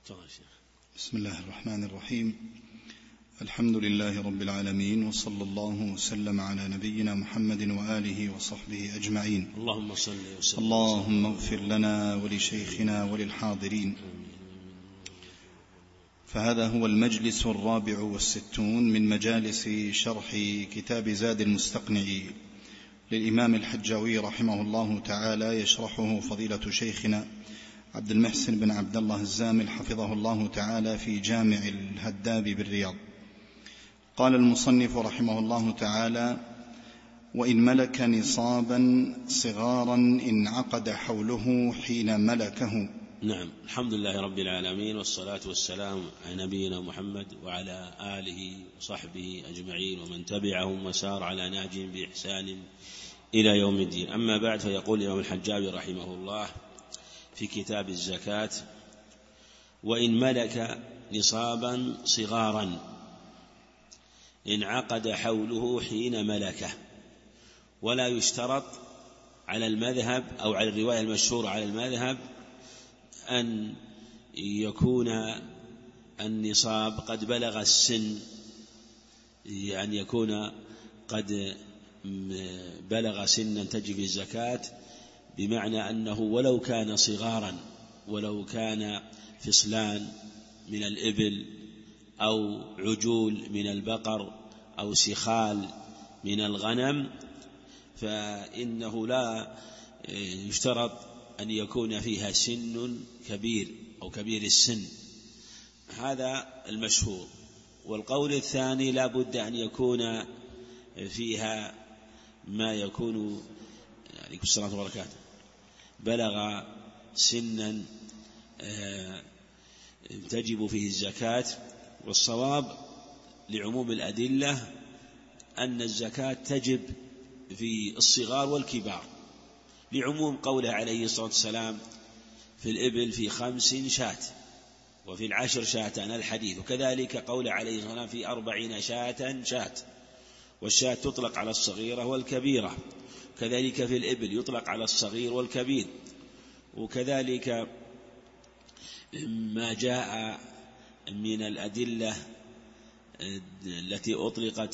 بسم الله الرحمن الرحيم. الحمد لله رب العالمين، وصلى الله وسلم على نبينا محمد وآله وصحبه أجمعين. اللهم صل وسلم. اللهم اغفر لنا ولشيخنا وللحاضرين. فهذا هو المجلس 64 من مجالس شرح كتاب زاد المستقنع للإمام الحجاوي رحمه الله تعالى، يشرحه فضيلة شيخنا عبد المحسن بن عبد الله الزامل حفظه الله تعالى في جامع الهداب بالرياض. قال المصنف رحمه الله تعالى: وإن ملك نصابا صغارا انعقد حوله حين ملكه. نعم، الحمد لله رب العالمين، والصلاة والسلام على نبينا محمد وعلى آله وصحبه أجمعين ومن تبعهم وسار على نهجهم بإحسان إلى يوم الدين. أما بعد، فيقول الإمام الحجاوي رحمه الله في كتاب الزكاة: وإن ملك نصابا صغارا انعقد حوله حين ملكه. ولا يشترط على المذهب أو على الرواية المشهورة على المذهب أن يكون النصاب قد بلغ السن، أن يكون قد بلغ سنا تجب الزكاة، بمعنى أنه ولو كان صغارا، ولو كان فصلان من الإبل أو عجول من البقر أو سخال من الغنم، فإنه لا يشترط أن يكون فيها سن كبير أو كبير السن. هذا المشهور. والقول الثاني: لا بد أن يكون فيها ما يكون عليكم السلام وبركاته بلغ سنا تجب فيه الزكاة. والصواب لعموم الأدلة أن الزكاة تجب في الصغار والكبار، لعموم قوله عليه الصلاة والسلام: في الإبل في 5 شاة، وفي 10 شاتان الحديث. وكذلك قوله عليه الصلاة والسلام: في 40 شاة. والشاة تطلق على الصغيرة والكبيرة، كذلك في الإبل يطلق على الصغير والكبير. وكذلك ما جاء من الأدلة التي أطلق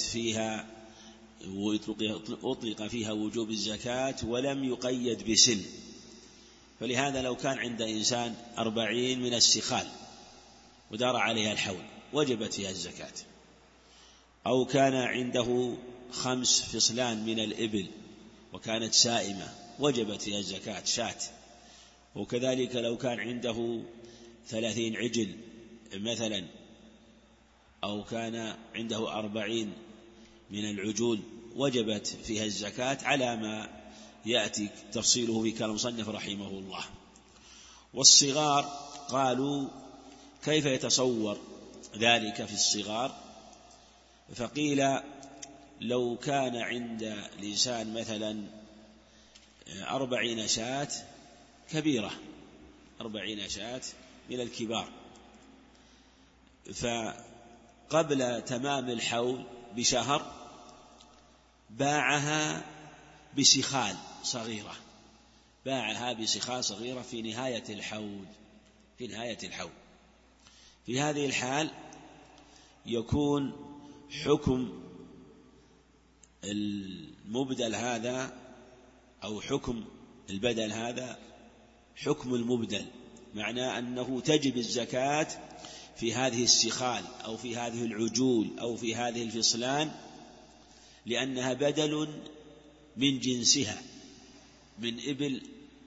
فيها وجوب الزكاة ولم يقيد بسن. فلهذا لو كان عند إنسان 40 من السخال ودار عليها الحول وجبت فيها الزكاة، أو كان عنده 5 فصلان من الإبل وكانت سائمة وجبت فيها الزكاة شاة. وكذلك لو كان عنده 30 عجل مثلا، أو كان عنده 40 من العجول وجبت فيها الزكاة، على ما يأتي تفصيله في كلام المصنف رحمه الله. والصغار قالوا: كيف يتصور ذلك في الصغار؟ فقيل: لو كان عند الإنسان مثلا 40 شاة كبيرة، 40 شاة من الكبار، فقبل تمام الحول بشهر باعها بسخال صغيرة، في نهاية الحول. في هذه الحال يكون حكم المبدل هذا أو حكم البدل هذا حكم المبدل، معناه أنه تجب الزكاة في هذه السخال أو في هذه العجول أو في هذه الفصلان، لأنها بدل من جنسها، من إبل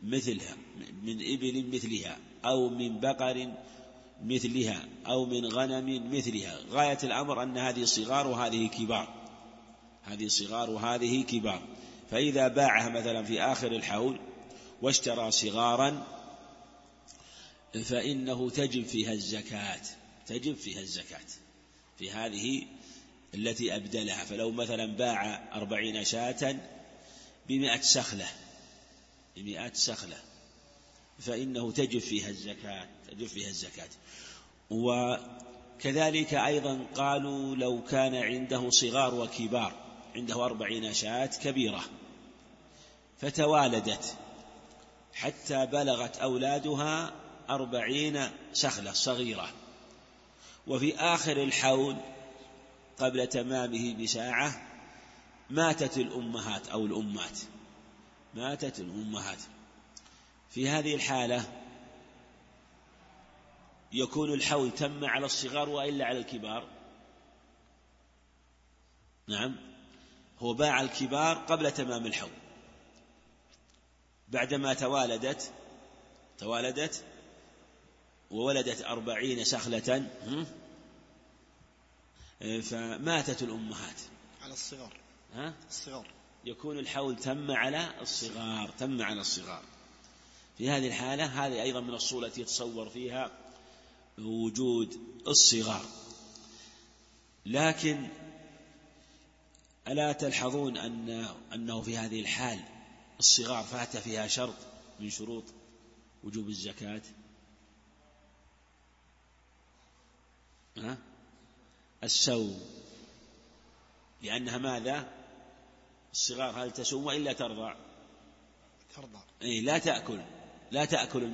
مثلها أو من بقر مثلها أو من غنم مثلها. غاية الأمر أن هذه صغار وهذه كبار. فإذا باعها مثلا في آخر الحول واشترى صغارا فإنه تجب فيها الزكاة في هذه التي أبدلها. فلو مثلا باع 40 شاة ب100 سخلة فإنه تجب فيها الزكاة. وكذلك أيضا قالوا: لو كان عنده صغار وكبار، عنده 40 شاة كبيرة فتوالدت حتى بلغت أولادها 40 سخلة صغيرة. وفي آخر الحول قبل تمامه بساعة ماتت الأمهات أو الأمات، ماتت الأمهات. في هذه الحالة يكون الحول تم على الصغار وإلا على الكبار؟ نعم، هو باع الكبار قبل تمام الحول، بعدما توالدت وولدت 40 سخلة فماتت الأمهات على الصغار. الصغار يكون الحول تم على الصغار. في هذه الحالة هذه أيضا من الصورة التي يتصور فيها وجود الصغار. لكن ألا تلحظون أنه في هذه الحال الصغار فات فيها شرط من شروط وجوب الزكاة؟ السوم، لأنها ماذا؟ الصغار هل تسوم وإلا ترضع؟ لا تأكل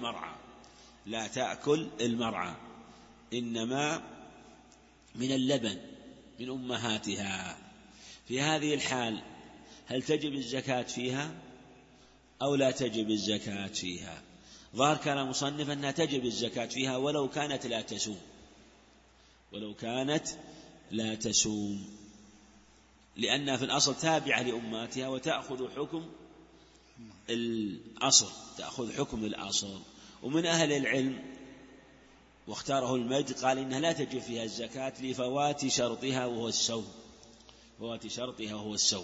المرعى، إنما من اللبن من أمهاتها. في هذه الحال هل تجب الزكاة فيها أو لا تجب الزكاة فيها؟ ظاهر كان مصنف أنها تجب الزكاة فيها ولو كانت لا تسوم، لأنها في الأصل تابعة لأماتها وتأخذ حكم الأصل. ومن أهل العلم واختاره المجد قال إنها لا تجب فيها الزكاة لفوات شرطها وهو السوم.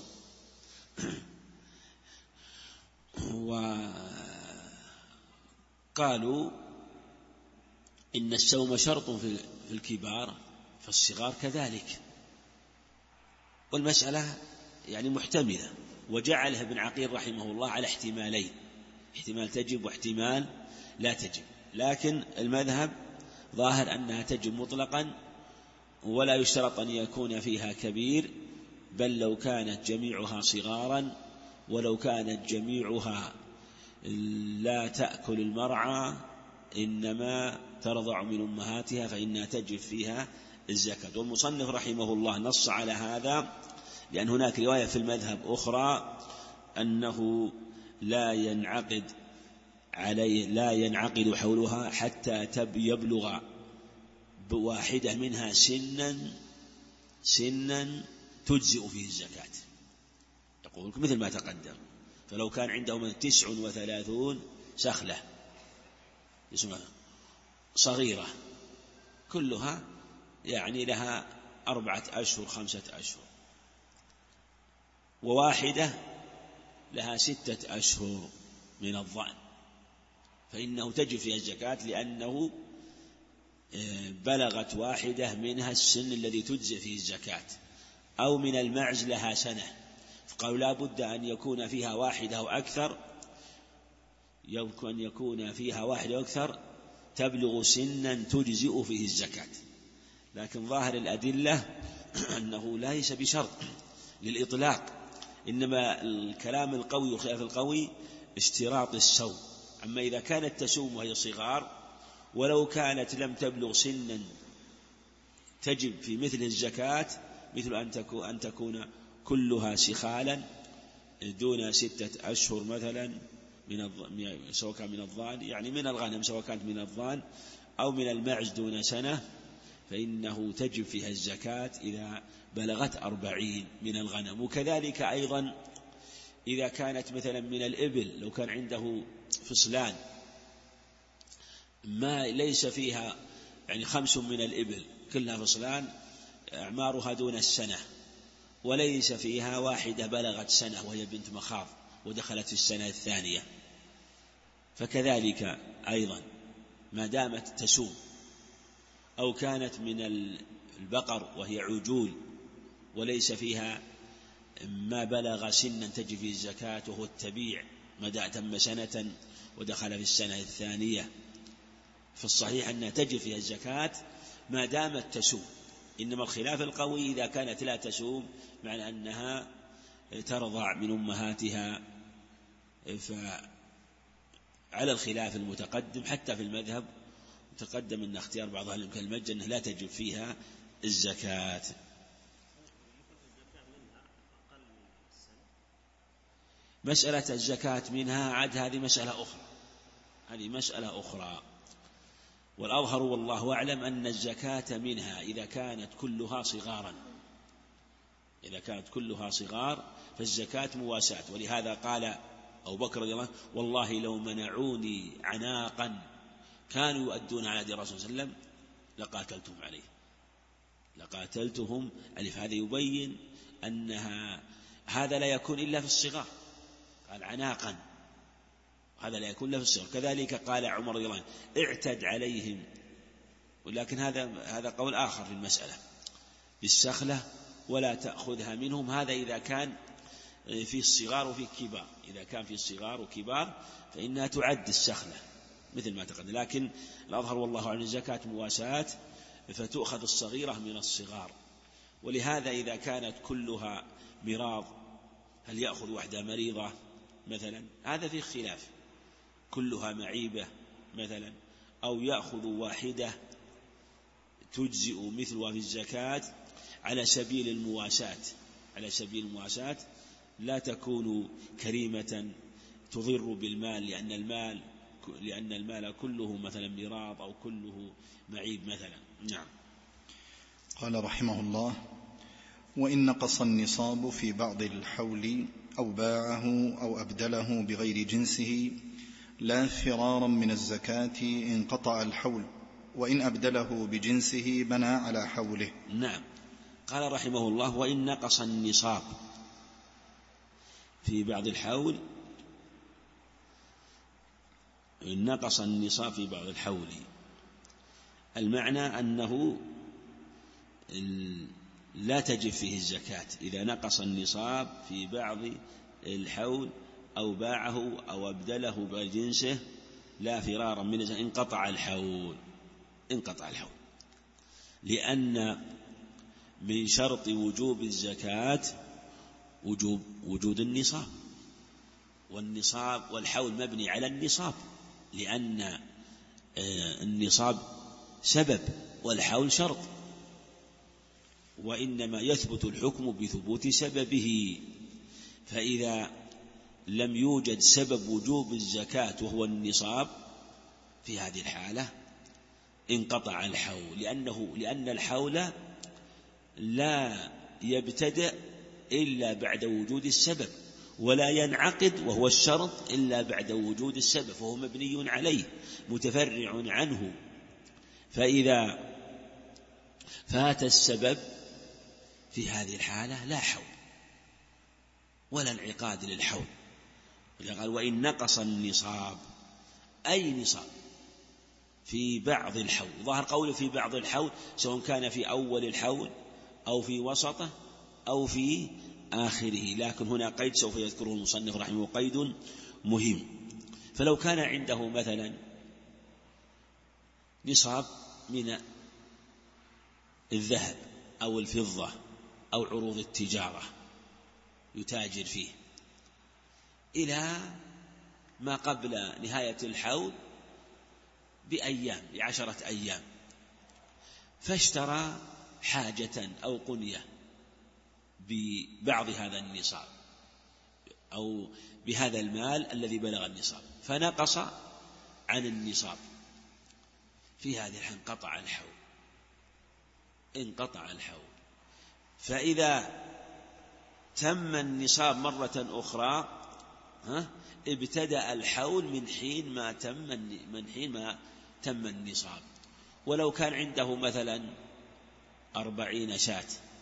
وقالوا إن السوم شرط في الكبار فالصغار كذلك، والمسألة يعني محتملة، وجعلها ابن عقيل رحمه الله على احتمالين، احتمال تجب واحتمال لا تجب. لكن المذهب ظاهر أنها تجب مطلقا، ولا يشترط أن يكون فيها كبير، بل لو كانت جميعها صغارا ولو كانت جميعها لا تأكل المرعى إنما ترضع من أمهاتها فإنها تجب فيها الزكاة. والمصنف رحمه الله نص على هذا لأن هناك رواية في المذهب أخرى أنه لا ينعقد حولها حتى يبلغ بواحدة منها سنا تجزئ فيه الزكاة، يقول مثل ما تقدم. فلو كان عندهم 39 سخلة صغيرة كلها يعني لها 4 أشهر 5 أشهر، وواحدة لها 6 أشهر من الضأن، فإنه تجب فيها الزكاة لأنه بلغت واحدة منها السن الذي تجزئ فيه الزكاة. أو من المعز لها سنة، فقالوا لا بد أن يكون فيها واحدة أو أكثر، تبلغ سنا تجزئ فيه الزكاة. لكن ظاهر الأدلة أنه ليس بشرط للإطلاق، إنما الكلام القوي وخلاف القوي اشتراط السوم. أما إذا كانت تسوم وهي صغار ولو كانت لم تبلغ سنا تجب في مثل الزكاة، مثل أن تكون كلها سخالا دون 6 أشهر مثلا سواء كان من الضان يعني من الغنم، سواء كانت من الضان أو من المعز دون سنة، فإنه تجب فيها الزكاة إذا بلغت 40 من الغنم. وكذلك أيضا إذا كانت مثلا من الإبل، لو كان عنده فصلان ما ليس فيها يعني 5 من الإبل كلها فصلان أعمارها دون السنة، وليس فيها واحدة بلغت سنة وهي بنت مخاض ودخلت في السنة الثانية، فكذلك أيضا ما دامت تسوم. أو كانت من البقر وهي عجول وليس فيها ما بلغ سنا تجب فيه الزكاة وهو التبيع ما تم سنة ودخل في السنة الثانية، فالصحيح أنها تجب فيها الزكاة ما دامت تسوم. إنما الخلاف القوي إذا كانت لا تسوم معنى أنها ترضع من أمهاتها، فعلى الخلاف المتقدم حتى في المذهب تقدم أن اختيار بعض أهل العلم كالمجة أنه لا تجب فيها الزكاة. مسألة الزكاة منها عاد هذه مسألة أخرى، والأظهر والله أعلم أن الزكاة منها إذا كانت كلها صغار فالزكاة مواساة. ولهذا قال أبو بكر رضي الله عنه: والله لو منعوني عناقا كانوا يؤدون على يد الرسول صلى الله عليه وسلم لقاتلتهم عليه. هذا يبين أنها هذا لا يكون إلا في الصغار، قال عناقا، هذا لا يكون إلا في الصغار. كذلك قال عمر رضي الله عنه: اعتد عليهم، ولكن هذا قول آخر في المسألة بالسخلة ولا تأخذها منهم. هذا إذا كان في الصغار وفي الكبار، إذا كان في الصغار وكبار فإنها تعد السخلة مثل ما تقدم. لكن الأظهر والله أعلم الزكاة مواساة، فتؤخذ الصغيرة من الصغار. ولهذا إذا كانت كلها مراض هل يأخذ واحدة مريضة مثلا؟ هذا فيه خلاف، كلها معيبة مثلا، أو يأخذ واحدة تجزئ مثلها في الزكاة على سبيل المواساة، لا تكون كريمة تضر بالمال، لأن المال كله مثلا مراض أو كله معيب مثلا. نعم. قال رحمه الله: وإن نقص النصاب في بعض الحول أو باعه أو أبدله بغير جنسه لا فرارا من الزكاة انقطع الحول، وإن أبدله بجنسه بنى على حوله. نعم. قال رحمه الله: وإن نقص النصاب في بعض الحول، المعنى أنه لا تجب فيه الزكاة إذا نقص النصاب في بعض الحول أو باعه أو أبدله بجنسه لا فرارا من الزكاة انقطع الحول، لأن من شرط وجوب الزكاة وجود النصاب، والحول مبني على النصاب، لأن النصاب سبب والحول شرط، وإنما يثبت الحكم بثبوت سببه. فإذا لم يوجد سبب وجوب الزكاة وهو النصاب في هذه الحالة انقطع الحول، لأن الحول لا يبتدأ إلا بعد وجود السبب، ولا ينعقد وهو الشرط إلا بعد وجود السبب، فهو مبني عليه متفرع عنه. فإذا فات السبب في هذه الحالة لا حول ولا انعقاد للحول. قال: وإن نقص النصاب، أي نصاب في بعض الحول، ظاهر قوله في بعض الحول سواء كان في أول الحول أو في وسطه أو في آخره، لكن هنا قيد سوف يذكره المصنف رحمه، قيد مهم. فلو كان عنده مثلا نصاب من الذهب أو الفضة أو عروض التجارة يتاجر فيه إلى ما قبل نهاية الحول ب10 أيام، فاشترى حاجة أو قنية ببعض هذا النصاب أو بهذا المال الذي بلغ النصاب، فنقص عن النصاب، في هذه الحال انقطع الحول. فإذا تم النصاب مرة أخرى ابتدأ الحول من حين ما تم النصاب. ولو كان عنده مثلا 40 شاة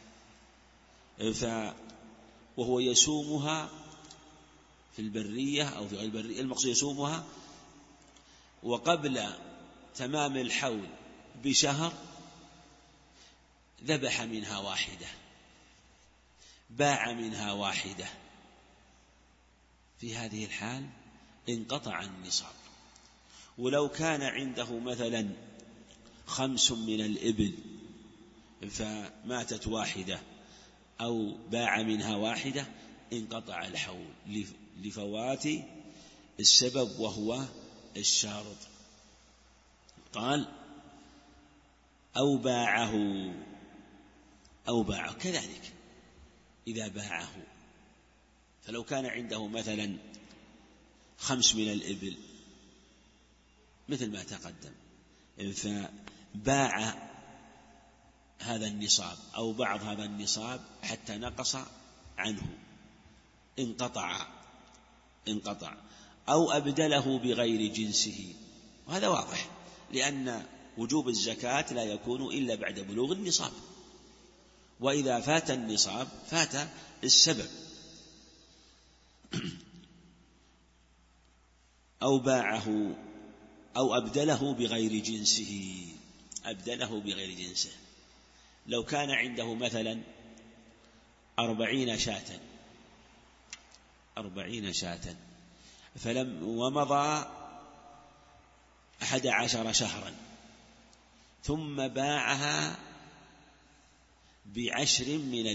وهو يسومها في البرية أو في غير البرية، المقصود يسومها، وقبل تمام الحول بشهر ذبح منها واحدة، باع منها واحدة، في هذه الحال انقطع النصاب. ولو كان عنده مثلا 5 من الإبل فماتت واحدة أو باع منها واحدة انقطع الحول لفوات السبب وهو الشارط. قال: أو باعه كذلك إذا باعه. فلو كان عنده مثلا 5 من الإبل مثل ما تقدم، فباع هذا النصاب أو بعض هذا النصاب حتى نقص عنه انقطع، أو أبدله بغير جنسه، وهذا واضح، لأن وجوب الزكاة لا يكون إلا بعد بلوغ النصاب، وإذا فات النصاب فات السبب. أو باعه أو أبدله بغير جنسه، أبدله بغير جنسه. لو كان عنده مثلا 40 شاة ومضى 11 شهرا ثم باعها ب10 من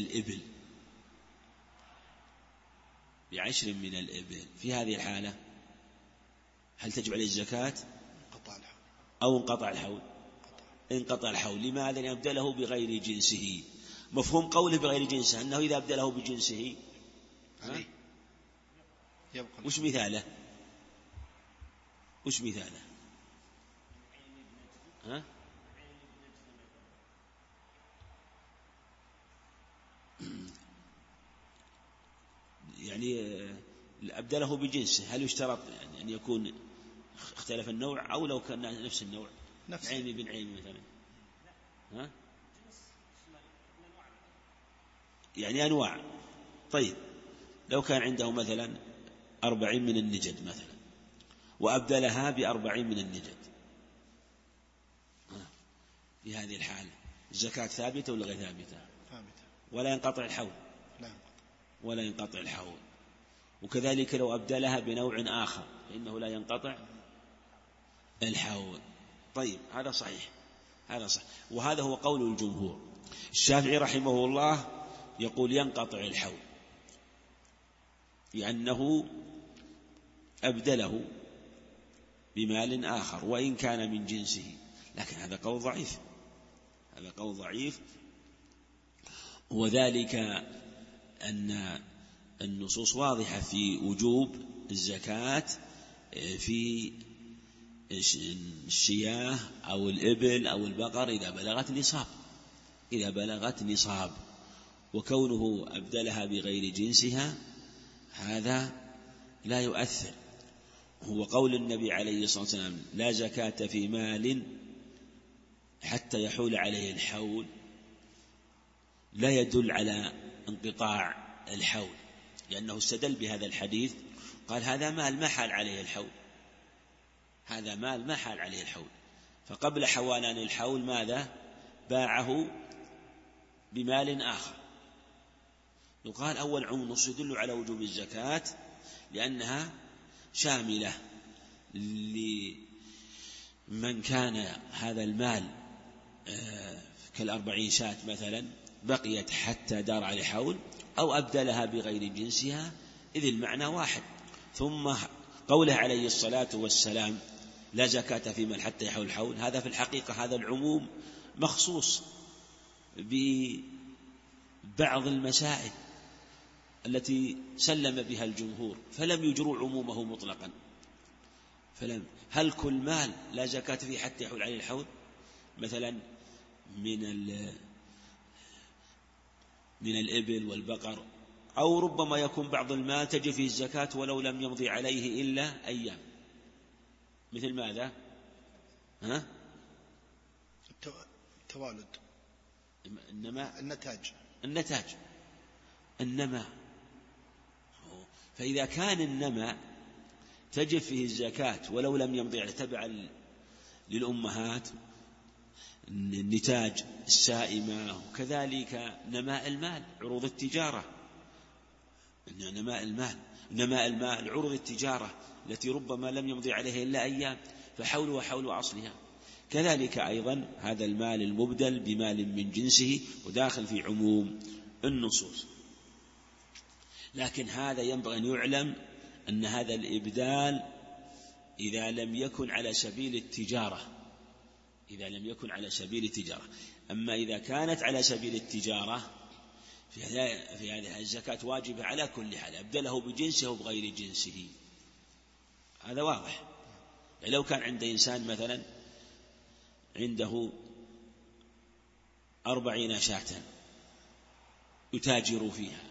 الإبل، في هذه الحالة هل تجب عليه الزكاة؟ أو انقطع الحول؟ انقطع الحول. لماذا؟ لأن أبدله بغير جنسه. مفهوم قوله بغير جنسه أنه إذا أبدله بجنسه وش مثاله؟ يعني أبدله بجنسه، هل يشترط يعني أن يكون اختلف النوع أو لو كان نفس النوع، عين بن عين مثلا، يعني أنواع. طيب لو كان عنده مثلا 40 من النجد مثلا وأبدلها ب40 من النجد، في هذه الحالة الزكاة ثابتة ولا غير ثابتة؟ ولا ينقطع الحول؟ ولا ينقطع الحول. وكذلك لو أبدلها بنوع آخر فإنه لا ينقطع الحول. طيب هذا صحيح، وهذا هو قول الجمهور. الشافعي رحمه الله يقول ينقطع الحول لأنه أبدله بمال آخر وإن كان من جنسه، لكن هذا قول ضعيف، وذلك أن النصوص واضحة في وجوب الزكاة في الشياه أو الإبل أو البقر إذا بلغت نصاب، وكونه أبدلها بغير جنسها هذا لا يؤثر. هو قول النبي عليه الصلاة والسلام لا زكاة في مال حتى يحول عليه الحول لا يدل على انقطاع الحول، لأنه استدل بهذا الحديث قال هذا مال ما حال عليه الحول، فقبل حوالان الحول ماذا؟ باعه بمال آخر. يقال أول عموم نص يدل على وجوب الزكاة لأنها شاملة لمن كان هذا المال ك40 شاة مثلا بقيت حتى دار على حول أو أبدلها بغير جنسها، إذ المعنى واحد. ثم قوله عليه الصلاة والسلام لا زكاة في مال حتى يحول الحول، هذا في الحقيقة هذا العموم مخصوص ببعض المسائل التي سلم بها الجمهور فلم يجروا عمومه مطلقا. هل كل مال لا زكاة فيه حتى يحول عليه الحول؟ مثلا من الإبل والبقر، أو ربما يكون بعض المال تجب فيه الزكاة ولو لم يمضي عليه إلا أيام، مثل ماذا؟ التوالد، النماء. فإذا كان النماء تجب فيه الزكاة ولو لم يمضي عليه تبعا للأمهات، النتاج السائمة، وكذلك نماء المال عروض التجارة، نماء المال عروض التجارة التي ربما لم يمضي عليها إلا أيام، فحولها حول أصلها. كذلك أيضا هذا المال المبدل بمال من جنسه وداخل في عموم النصوص. لكن هذا ينبغي أن يعلم أن هذا الإبدال إذا لم يكن على سبيل التجارة، إذا لم يكن على سبيل التجارة. أما إذا كانت على سبيل التجارة في هذه الزكاة واجبة على كل حال، أبدله بجنسه أو بغير جنسه، هذا واضح. يعني لو كان عند إنسان مثلا عنده 40 شاة يتاجر فيها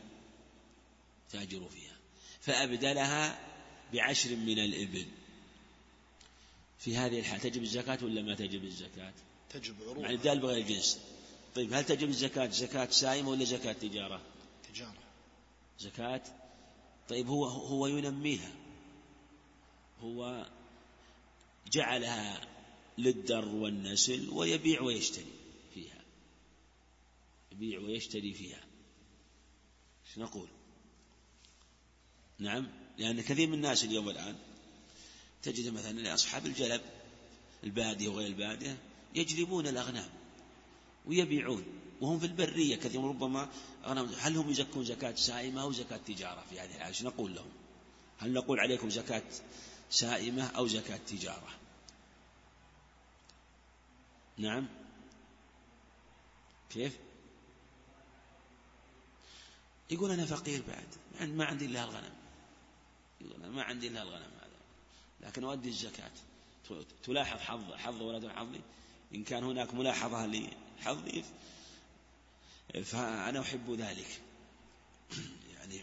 فأبدلها ب10 من الإبل، في هذه الحال تجب الزكاة ولا ما تجب الزكاة؟ تجب عروض، يعني إبدال بغير جنس. طيب هل تجب الزكاة زكاة سائمة ولا زكاة تجارة؟ زكاة. طيب هو ينميها، هو جعلها للدر والنسل ويبيع ويشتري فيها، شو نقول؟ نعم، لأن كثير من الناس اليوم الآن تجد مثلا لأصحاب الجلب البادية وغير البادية يجلبون الأغنام ويبيعون وهم في البرية كثير، ربما أغنام. هل هم يزكون زكاة سائمة أو زكاة تجارة في هذه الحالة؟ نقول لهم هل نقول عليكم زكاة سائمة أو زكاة تجارة؟ نعم، كيف؟ يقول أنا فقير بعد ما عندي إلا الغنم، يقول أنا ما عندي إلا الغنم هذا، لكن أؤدي الزكاة. تلاحظ حظ ولا حظي؟ إن كان هناك ملاحظة لحظي فأنا أحب ذلك، يعني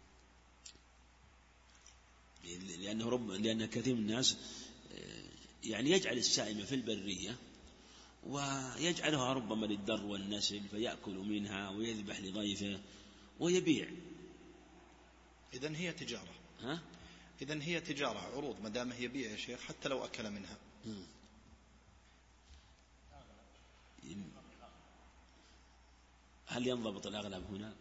لأن كثير من الناس يعني يجعل السائمة في البرية ويجعلها ربما للدر والنسل فيأكل منها ويذبح لضيفه ويبيع. إذن هي تجارة. إذن هي تجارة، عروض، ما دام هي بيع يا شيخ حتى لو أكل منها. هل ينضبط الأغلب هنا؟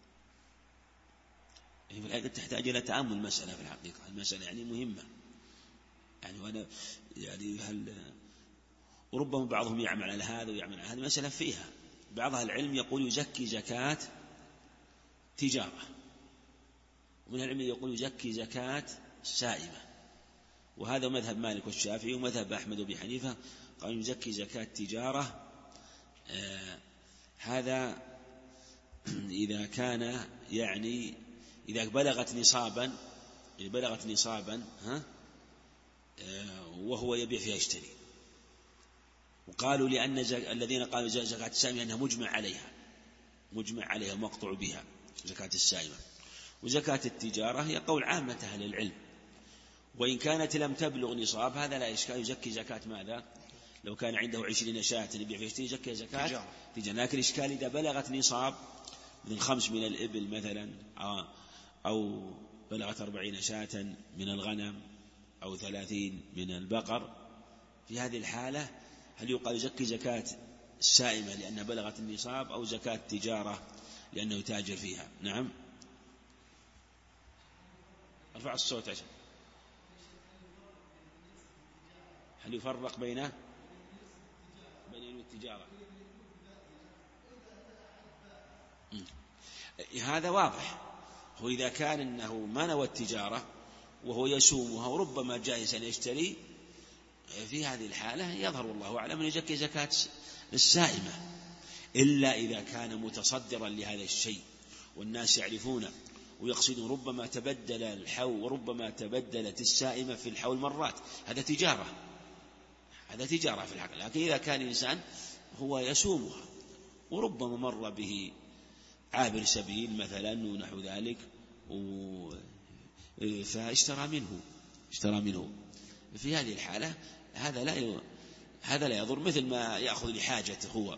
تحتاج إلى تأمل المسألة في الحقيقة، المسألة يعني مهمة، وربما بعضهم يعمل على هذا ويعمل على هذه المسألة فيها. بعض العلم يقول يزكي زكاة تجارة، ومن العلم يقول يزكي زكاة سائمة، وهذا مذهب مالك والشافعي ومذهب أحمد وأبي حنيفة، قالوا يزكي زكاة تجارة. هذا إذا كان يعني إذا بلغت نصابا وهو يبيع فيها يشتري. وقالوا لأن الذين قالوا زكاة السائمة أنها مجمع عليها مقطوع بها زكاة السائمة. وزكاة التجارة هي قول عامة أهل العلم، وإن كانت لم تبلغ نصاب هذا لا إشكال، يزكي زكاة ماذا؟ لو كان عنده 20 شاة يبيع فيشتري يزكي زكاة تجارة. لكن الإشكال إذا بلغت نصاب من 5 من الإبل مثلا، أو بلغت 40 شاة من الغنم، أو 30 من البقر، في هذه الحالة هل يقال يزكي زكاة السائمة لأنها بلغت النصاب، أو زكاة تجارة لأنه يتاجر فيها؟ نعم، ارفع الصوت عشان. هل يفرق بين التجارة؟ هذا واضح. هو إذا كان إنه ما نوى التجارة وهو يسومها وربما جائز أن يشتري، في هذه الحالة يظهر والله أعلم أن يزكي زكاة السائمة، إلا إذا كان متصدرا لهذا الشيء والناس يعرفونه ويقصدون ربما تبدل الحول وربما تبدلت السائمة في الحول مرات، هذا تجارة في الحقيقة. لكن إذا كان الإنسان هو يسومها وربما مر به عابر سبيل مثلا ونحو ذلك فاشترى منه، في هذه الحالة هذا لا يضر، مثل ما يأخذ لحاجته هو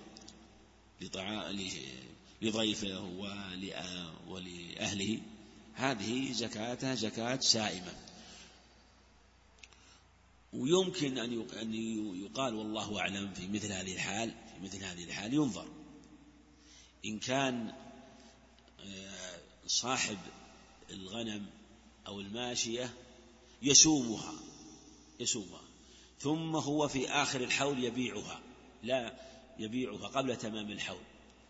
لضيفه ولأهله، هذه زكاة زكاة سائمة. ويمكن أن يقال والله أعلم في مثل هذه الحال ينظر إن كان صاحب الغنم أو الماشية يسومها ثم هو في آخر الحول يبيعها قبل تمام الحول،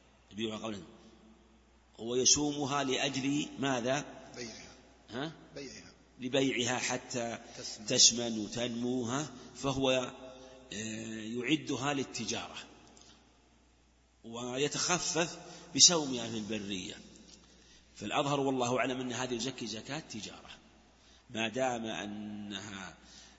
هو يسومها لأجل ماذا؟ لبيعها حتى تسمن وتنموها، فهو يعدها للتجارة ويتخفف بسومها في البرية. فالأظهر والله أعلم أن هذه يزكي زكاة تجارة ما دام أنها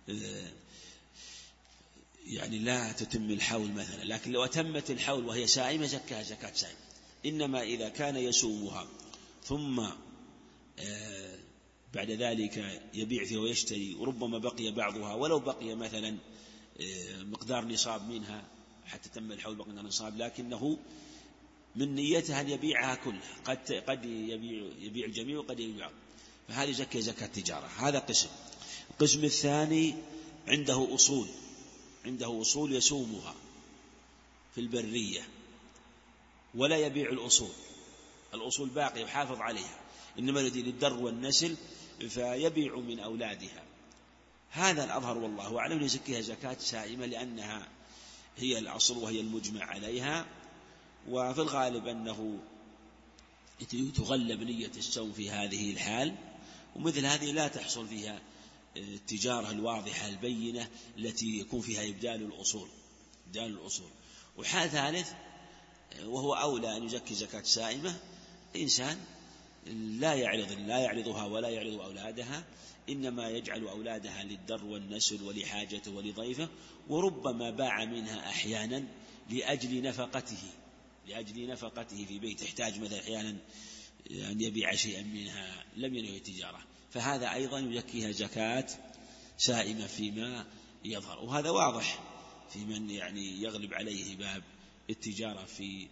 يعني لا تتم الحول مثلا، لكن لو أتمت الحول وهي سائمة زكاها زكاة سائمة. إنما إذا كان يسومها ثم بعد ذلك يبيع فيها ويشتري وربما بقي بعضها ولو بقي مثلا مقدار نصاب منها حتى تم الحول بقي نصاب، لكنه من نيتها أن يبيعها كلها، قد يبيع الجميع وقد يبيع، فهذه زكاة زكاة تجارة. هذا قسم. القسم الثاني عنده أصول يسومها في البرية ولا يبيع الأصول باقية يحافظ عليها، إنما الذي للدر والنسل فيبيع من أولادها. هذا الأظهر والله أعلم يزكيها زكاة سائمة لأنها هي الأصل وهي المجمع عليها، وفي الغالب أنه تغلب نية السوم في هذه الحال، ومثل هذه لا تحصل فيها التجارة الواضحة البينة التي يكون فيها إبدال الأصول. وحال ثالث وهو أولى أن يزكي زكاة سائمة إنسان لا يعرضها ولا يعرض أولادها، إنما يجعل أولادها للدر والنسل ولحاجته ولضيفه، وربما باع منها أحيانا لأجل نفقته في بيت، يحتاج مثلا أحيانا أن يبيع شيئا منها لم ينوي التجارة، فهذا أيضا يزكيها زكاة سائمة فيما يظهر. وهذا واضح في من يعني يغلب عليه باب التجارة في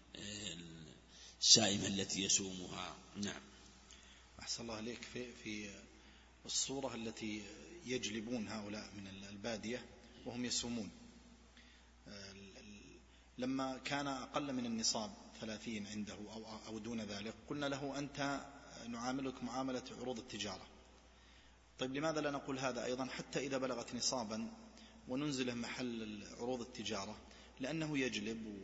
السائمة التي يسومها. نعم. أحسن الله عليك. في الصورة التي يجلبون هؤلاء من البادية وهم يسومون، لما كان أقل من النصاب 30 عنده أو دون ذلك، قلنا له أنت نعاملك معاملة عروض التجارة. طيب لماذا لا نقول هذا أيضا حتى إذا بلغت نصابا وننزله محل عروض التجارة؟ لأنه يجلب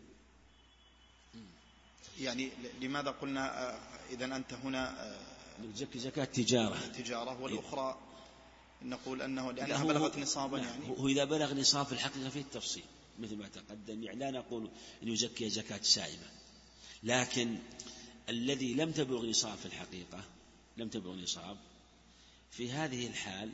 يعني لماذا قلنا إذن أنت هنا نزكي زكاة تجارة والأخرى نقول أنه لأنها بلغت نصابا؟ يعني هو إذا بلغ نصاب في الحقيقة فيه التفصيل مثل ما تقدم، يعني لا نقول أن يزكي زكاة سائمة، لكن الذي لم تبلغ نصاب في الحقيقة في هذه الحال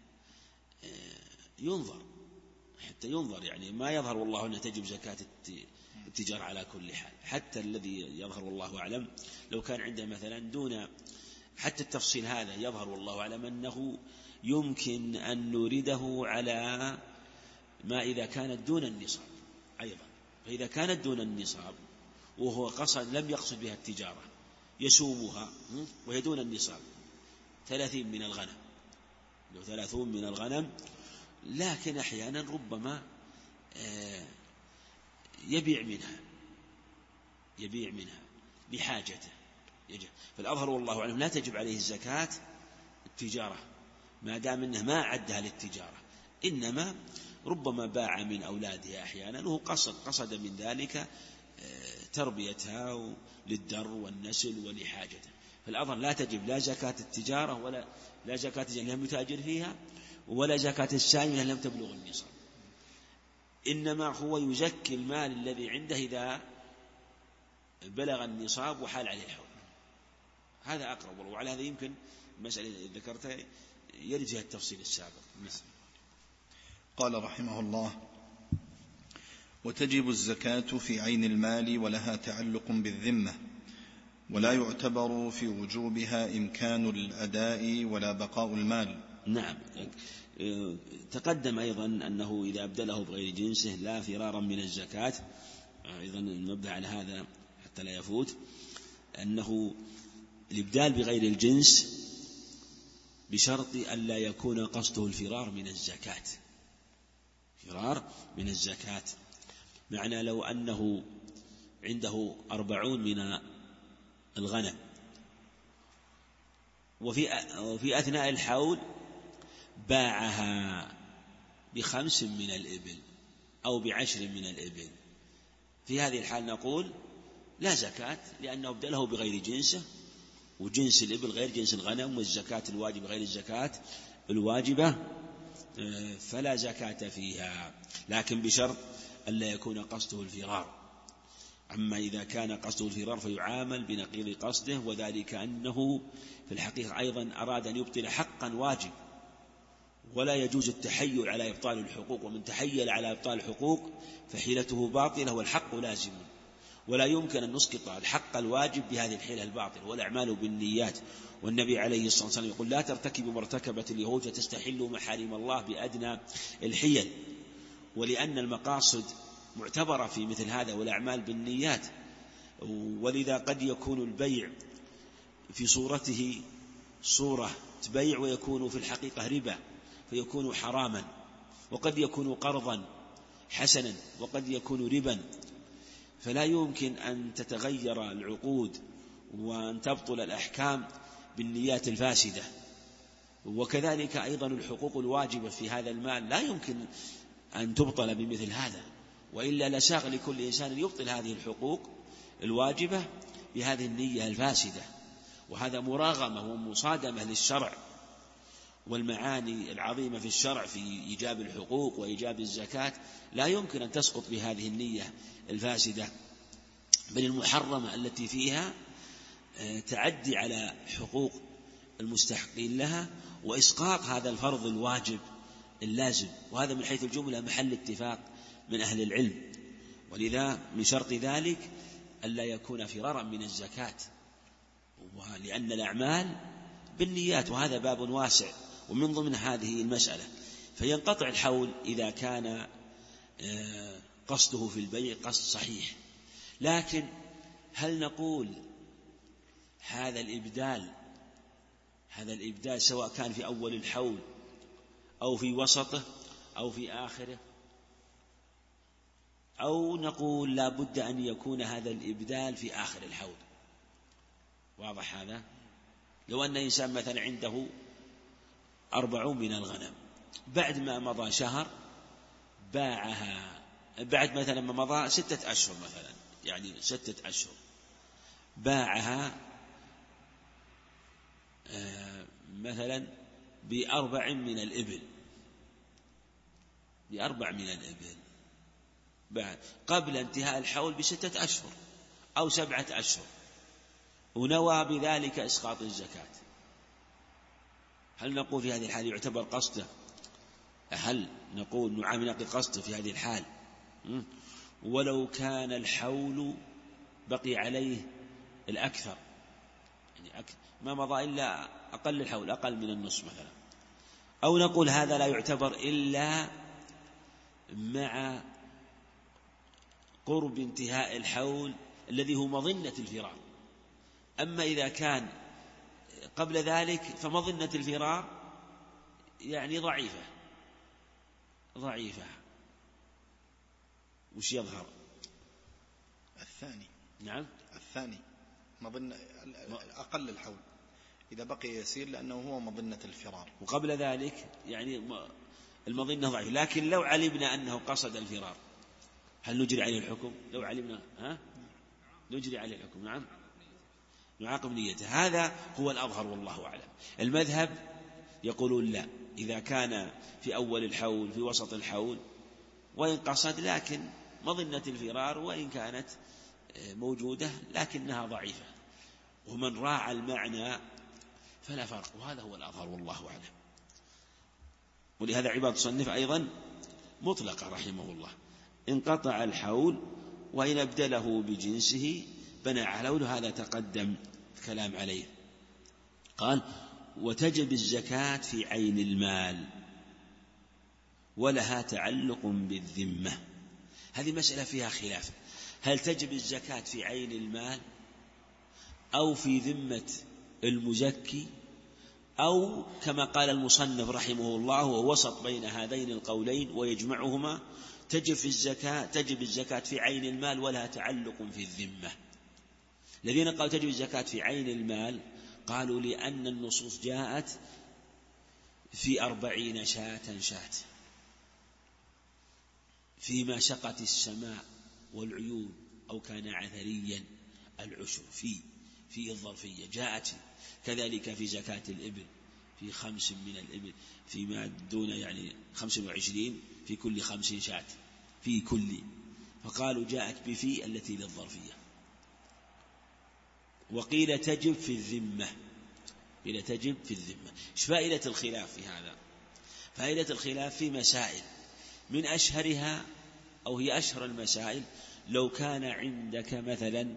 ينظر يعني ما يظهر والله أنه تجب زكاة التجارة على كل حال. حتى الذي يظهر والله أعلم لو كان عنده مثلا دون حتى التفصيل هذا يظهر والله أعلم أنه يمكن أن نورده على ما إذا كانت دون النصاب أيضا. فإذا كانت دون النصاب وهو لم يقصد بها التجارة يسومها وهي دون النصاب 30 من الغنم، لو 30 من الغنم، لكن أحيانا ربما يبيع منها بحاجته، فالأظهر والله أعلم لا تجب عليه الزكاة التجارة ما دام أنه ما عدها للتجارة، إنما ربما باع من أولادها أحيانا وهو قصد من ذلك تربيتها للدر والنسل ولحاجته. فالأظهر لا تجب لا زكاة التجارة ولا زكاة لم يتاجر فيها ولا زكاة السائمة لم تبلغ النصاب، إنما هو يزكي المال الذي عنده إذا بلغ النصاب وحال عليه الحول. هذا أقرب، وعلى هذا يمكن المسألة ذكرتها يرد فيها التفصيل السابق. قال رحمه الله: وتجب الزكاة في عين المال ولها تعلق بالذمة، ولا يعتبر في وجوبها إمكان الأداء ولا بقاء المال. نعم، تقدم أيضا أنه إذا أبدله بغير جنسه لا فرارا من الزكاة، أيضا نبدأ على هذا حتى لا يفوت، أنه الإبدال بغير الجنس بشرط أن لا يكون قصده الفرار من الزكاة. معنى لو أنه عنده 40 من الغنم وفي أثناء الحول باعها ب5 من الإبل أو ب10 من الإبل، في هذه الحال نقول لا زكاة، لأنه ابدله بغير جنسه، وجنس الإبل غير جنس الغنم، والزكاة الواجبة غير الزكاة الواجبة فلا زكاة فيها، لكن بشرط ألا يكون قصده الفرار. أما إذا كان قصده الفرار فيعامل بنقيض قصده، وذلك أنه في الحقيقة أيضا أراد أن يبطل حقا واجب، ولا يجوز التحيل على إبطال الحقوق، ومن تحيل على إبطال الحقوق فحيلته باطلة والحق لازم، ولا يمكن أن نسقط الحق الواجب بهذه الحيلة الباطلة. والأعمال بالنيات، والنبي عليه الصلاة والسلام يقول لا ترتكبوا ما ارتكبت اليهود فتستحلوا محارم الله بأدنى الحيل، ولأن المقاصد معتبرة في مثل هذا والأعمال بالنيات، ولذا قد يكون البيع في صورته صورة بيع ويكون في الحقيقة ربا فيكون حراما، وقد يكون قرضا حسنا وقد يكون ربا، فلا يمكن أن تتغير العقود وأن تبطل الأحكام بالنيات الفاسدة. وكذلك أيضا الحقوق الواجبة في هذا المال لا يمكن أن تبطل بمثل هذا، وإلا لساغ لكل إنسان يبطل هذه الحقوق الواجبة بهذه النية الفاسدة، وهذا مراغمة ومصادمة للشرع والمعاني العظيمة في الشرع في إيجاب الحقوق وإيجاب الزكاة، لا يمكن أن تسقط بهذه النية الفاسدة، بل المحرمة التي فيها تعدي على حقوق المستحقين لها وإسقاط هذا الفرض الواجب اللازم، وهذا من حيث الجملة محل اتفاق من أهل العلم. ولذا من شرط ذلك ألا يكون فرارا من الزكاة، ولأن الأعمال بالنيات، وهذا باب واسع ومن ضمن هذه المسألة. فينقطع الحول إذا كان قصده في البيع قصد صحيح. لكن هل نقول هذا الإبدال سواء كان في أول الحول أو في وسطه أو في آخره، أو نقول لا بد أن يكون هذا الإبدال في آخر الحول؟ واضح هذا؟ لو أن إنسان مثلا عنده 40 من الغنم، بعد ما مضى شهر باعها، بعد مثلا ما مضى 6 أشهر مثلا، يعني 6 أشهر باعها مثلا ب4 من الإبل، بعد قبل انتهاء الحول ب6 أشهر أو 7 أشهر، ونوى بذلك إسقاط الزكاة، هل نقول في هذه الحال يعتبر قصده؟ هل نقول نعامل نقل قصده في هذه الحال ولو كان الحول بقي عليه الأكثر، يعني ما مضى إلا أقل الحول، أقل من النصف مثلا؟ أو نقول هذا لا يعتبر إلا مع قرب انتهاء الحول الذي هو مظنة الفرار، أما إذا كان قبل ذلك فمظنة الفرار يعني ضعيفة. وش يظهر؟ الثاني. نعم الثاني مظنة أقل الحول إذا بقي يسير، لأنه هو مظنة الفرار، وقبل ذلك يعني المظنة ضعيفة. لكن لو علمنا أنه قصد الفرار هل نجري عليه الحكم؟ لو علمنا نجري عليه الحكم. نعم، نعاقب نيته. هذا هو الأظهر والله أعلم. المذهب يقولون لا، إذا كان في أول الحول في وسط الحول وإن قصد، لكن مظنة الفرار وإن كانت موجودة لكنها ضعيفة، ومن راعى المعنى فلا فرق، وهذا هو الأظهر والله أعلم. ولهذا عباد صنف أيضا مطلقة رحمه الله، انقطع الحول وإن أبدله بجنسه بنى على حوله، هذا تقدم الكلام عليه. قال وتجب الزكاة في عين المال ولها تعلق بالذمة. هذه مسألة فيها خلاف، هل تجب الزكاة في عين المال أو في ذمة المزكي، أو كما قال المصنف رحمه الله هو وسط بين هذين القولين ويجمعهما، تجب الزكاة في عين المال ولها تعلق في الذمة. الذين قالوا تجب الزكاة في عين المال قالوا لأن النصوص جاءت في 40 شاة فيما سقت السماء والعيون أو كان عثريا العشر في الظرفية جاءت، كذلك في زكاة الإبل في 5 من الإبل، فيما دون يعني 25 في كل 50 شاة في كل، فقالوا جاءت بفي التي للظرفية. وقيل تجب في الذمة، قيل تجب في الذمة. ايش فائدة الخلاف في هذا؟ فائدة الخلاف في مسائل، من أشهرها أو هي أشهر المسائل: لو كان عندك مثلا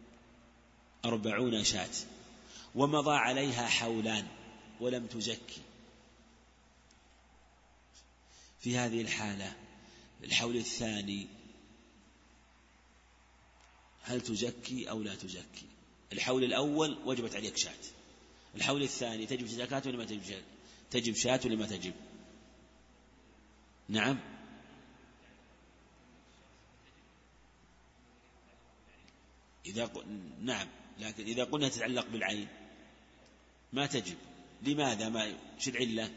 40 شاة ومضى عليها حولان ولم تزكي، في هذه الحالة الحول الثاني هل تزكي أو لا تزكي؟ الحول الأول وجبت عليك شاة، الحول الثاني تجب زكاة ولا ما تجب؟ تجب شاة ولا ما تجب؟ نعم، نعم، لكن إذا قلنا تتعلق بالعين ما تجب. لماذا؟ ما شو العلة؟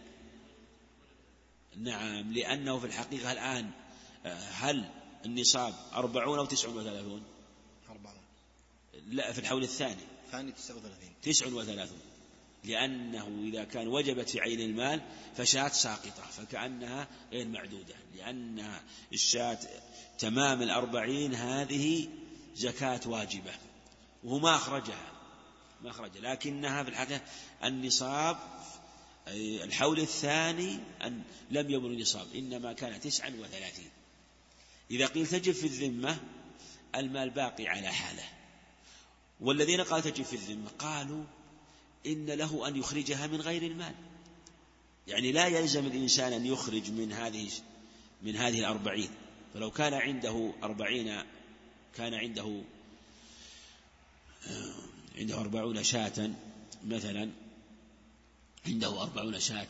نعم، لأنه في الحقيقة الآن هل النصاب 40 أو 39؟ 4. لا، في الحول الثاني 39، لأنه إذا كان وجبت في عين المال فشاة ساقطة فكأنها غير معدودة، لأن الشاة تمام 40 هذه زكاة واجبة وهو ما أخرجها، لكنها في الحقيقة النصاب الحول الثاني أن لم يبلغ النصاب، إنما كان 39. إذا قيل تجب في الذمة المال باقي على حاله. والذين قالوا تجب في الذمة قالوا إن له أن يخرجها من غير المال، يعني لا يلزم الإنسان أن يخرج من هذه 40. فلو كان عنده 40، كان عنده 40 شاة مثلا، عنده 40 شاة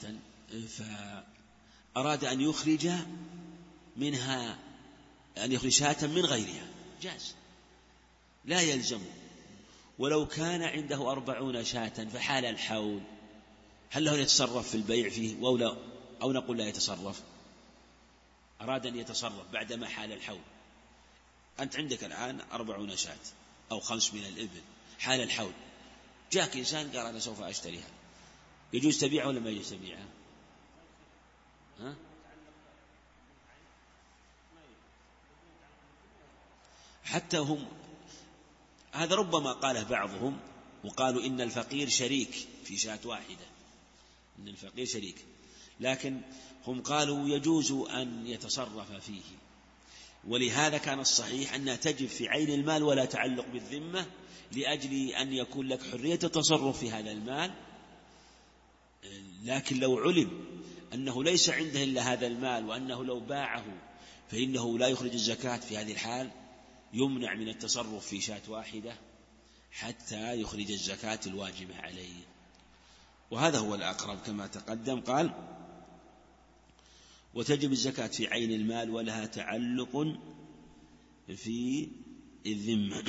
فأراد أن يخرج منها، أن يخرج شاة من غيرها، جاز لا يلزم. ولو كان عنده 40 شاة فحال الحول هل له يتصرف في البيع فيه أو نقول لا يتصرف؟ أراد أن يتصرف بعدما حال الحول. أنت عندك الآن 40 شاة أو 5 من الإبل، حال الحول جاءك إنسان قال أنا سوف أشتريها، يجوز تبيعها ولا ما يجوز تبيعها؟ حتى هم هذا ربما قاله بعضهم وقالوا إن الفقير شريك في شاة واحدة، إن الفقير شريك، لكن هم قالوا يجوز أن يتصرف فيه. ولهذا كان الصحيح أنها تجب في عين المال ولا تعلق بالذمة، لأجل أن يكون لك حرية التصرف في هذا المال. لكن لو علم أنه ليس عنده إلا هذا المال وأنه لو باعه فإنه لا يخرج الزكاة، في هذه الحال يمنع من التصرف في شاة واحدة حتى يخرج الزكاة الواجبة عليه. وهذا هو الأقرب كما تقدم. قال وتجب الزكاة في عين المال ولها تعلق في الذمة